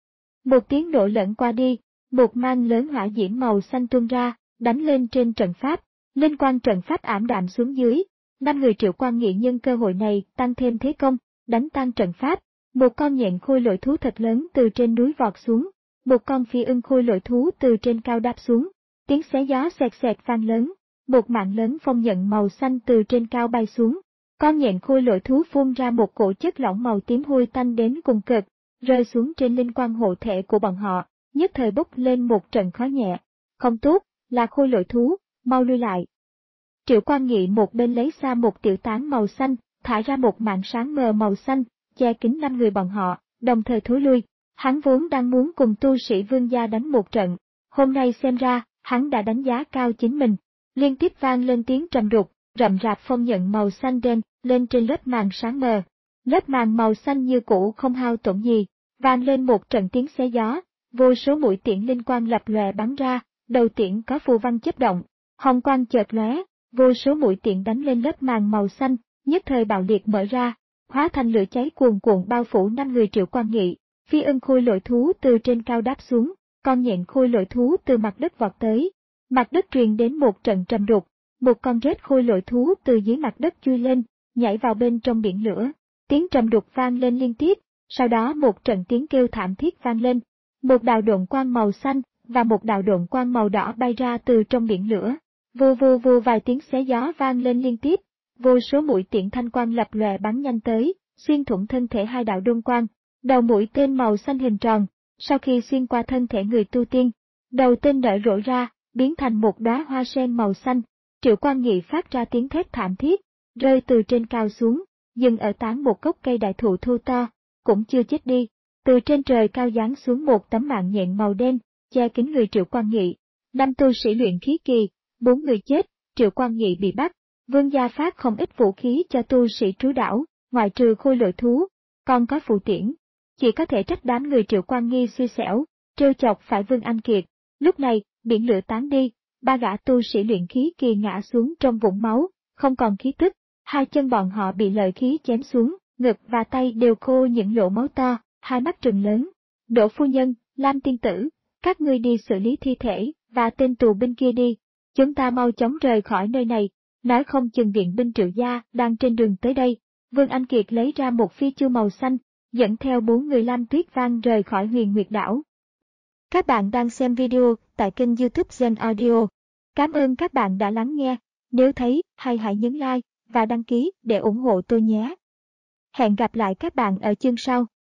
Một tiếng nổ lẫn qua đi, một mang lớn hỏa diễm màu xanh tuôn ra, đánh lên trên trận pháp. Linh quang trận pháp ảm đạm xuống dưới. Năm người Triệu Quang Nghị nhân cơ hội này tăng thêm thế công, đánh tan trận pháp. Một con nhện khôi lội thú thật lớn từ trên núi vọt xuống. Một con phi ưng khôi lội thú từ trên cao đáp xuống. Tiếng xé gió xẹt xẹt vang lớn. Một mạng lớn phong nhận màu xanh từ trên cao bay xuống. Con nhện khôi lội thú phun ra một cổ chất lỏng màu tím hôi tanh đến cùng cực, rơi xuống trên linh quang hộ thể của bọn họ, nhất thời bốc lên một trận khói nhẹ. Không tốt, là khôi lội thú, mau lui lại. Triệu Quang Nghị một bên lấy ra một tiểu tán màu xanh, thả ra một màn sáng mờ màu xanh, che kín năm người bọn họ, đồng thời thối lui. Hắn vốn đang muốn cùng tu sĩ Vương gia đánh một trận, hôm nay xem ra, hắn đã đánh giá cao chính mình. Liên tiếp vang lên tiếng trầm đục, rậm rạp phong nhận màu xanh đen lên trên lớp màn sáng mờ. Lớp màn màu xanh như cũ không hao tổn gì, vang lên một trận tiếng xé gió, vô số mũi tiễn linh quang lập lòe bắn ra, đầu tiễn có phù văn chớp động, hồng quang chợt lóe, vô số mũi tiễn đánh lên lớp màn màu xanh, nhất thời bạo liệt mở ra, hóa thành lửa cháy cuồn cuộn bao phủ năm người Triệu Quang Nghị. Phi ưng khôi lội thú từ trên cao đáp xuống, con nhện khôi lội thú từ mặt đất vọt tới. Mặt đất truyền đến một trận trầm đục, một con rết khôi lội thú từ dưới mặt đất chui lên, nhảy vào bên trong biển lửa. Tiếng trầm đục vang lên liên tiếp, sau đó một trận tiếng kêu thảm thiết vang lên. Một đạo độn quang màu xanh và một đạo độn quang màu đỏ bay ra từ trong biển lửa. Vù vù vù vài tiếng xé gió vang lên liên tiếp, vô số mũi tiễn thanh quang lập lòe bắn nhanh tới, xuyên thủng thân thể hai đạo đôn quang. Đầu mũi tên màu xanh hình tròn, sau khi xuyên qua thân thể người tu tiên, đầu tên nở rộ ra, biến thành một đóa hoa sen màu xanh. Triệu Quang Nghị phát ra tiếng thét thảm thiết, rơi từ trên cao xuống, dừng ở tán một gốc cây đại thụ thô to, cũng chưa chết đi. Từ trên trời cao giáng xuống một tấm mạng nhện màu đen, che kín người Triệu Quang Nghị. Năm tu sĩ luyện khí kỳ, bốn người chết, Triệu Quang Nghị bị bắt. Vương gia phát không ít vũ khí cho tu sĩ trú đảo, ngoại trừ khôi lội thú, còn có phù tiễn. Chỉ có thể trách đám người Triệu Quang Nghi xui xẻo, trêu chọc phải Vương Anh Kiệt. Lúc này, biển lửa tán đi, ba gã tu sĩ luyện khí kỳ ngã xuống trong vũng máu, không còn khí tức, hai chân bọn họ bị lợi khí chém xuống, ngực và tay đều khô những lỗ máu to, hai mắt trừng lớn. Đỗ phu nhân, Lam tiên tử, các ngươi đi xử lý thi thể, và tên tù binh kia đi, chúng ta mau chóng rời khỏi nơi này, nói không chừng viện binh Triệu gia đang trên đường tới đây. Vương Anh Kiệt lấy ra một phi chu màu xanh, dẫn theo bốn người Lam Tuyết Văn rời khỏi Huyền Nguyệt đảo. Các bạn đang xem video tại kênh YouTube Gen Audio. Cảm ơn các bạn đã lắng nghe. Nếu thấy hay hãy nhấn like và đăng ký để ủng hộ tôi nhé. Hẹn gặp lại các bạn ở chương sau.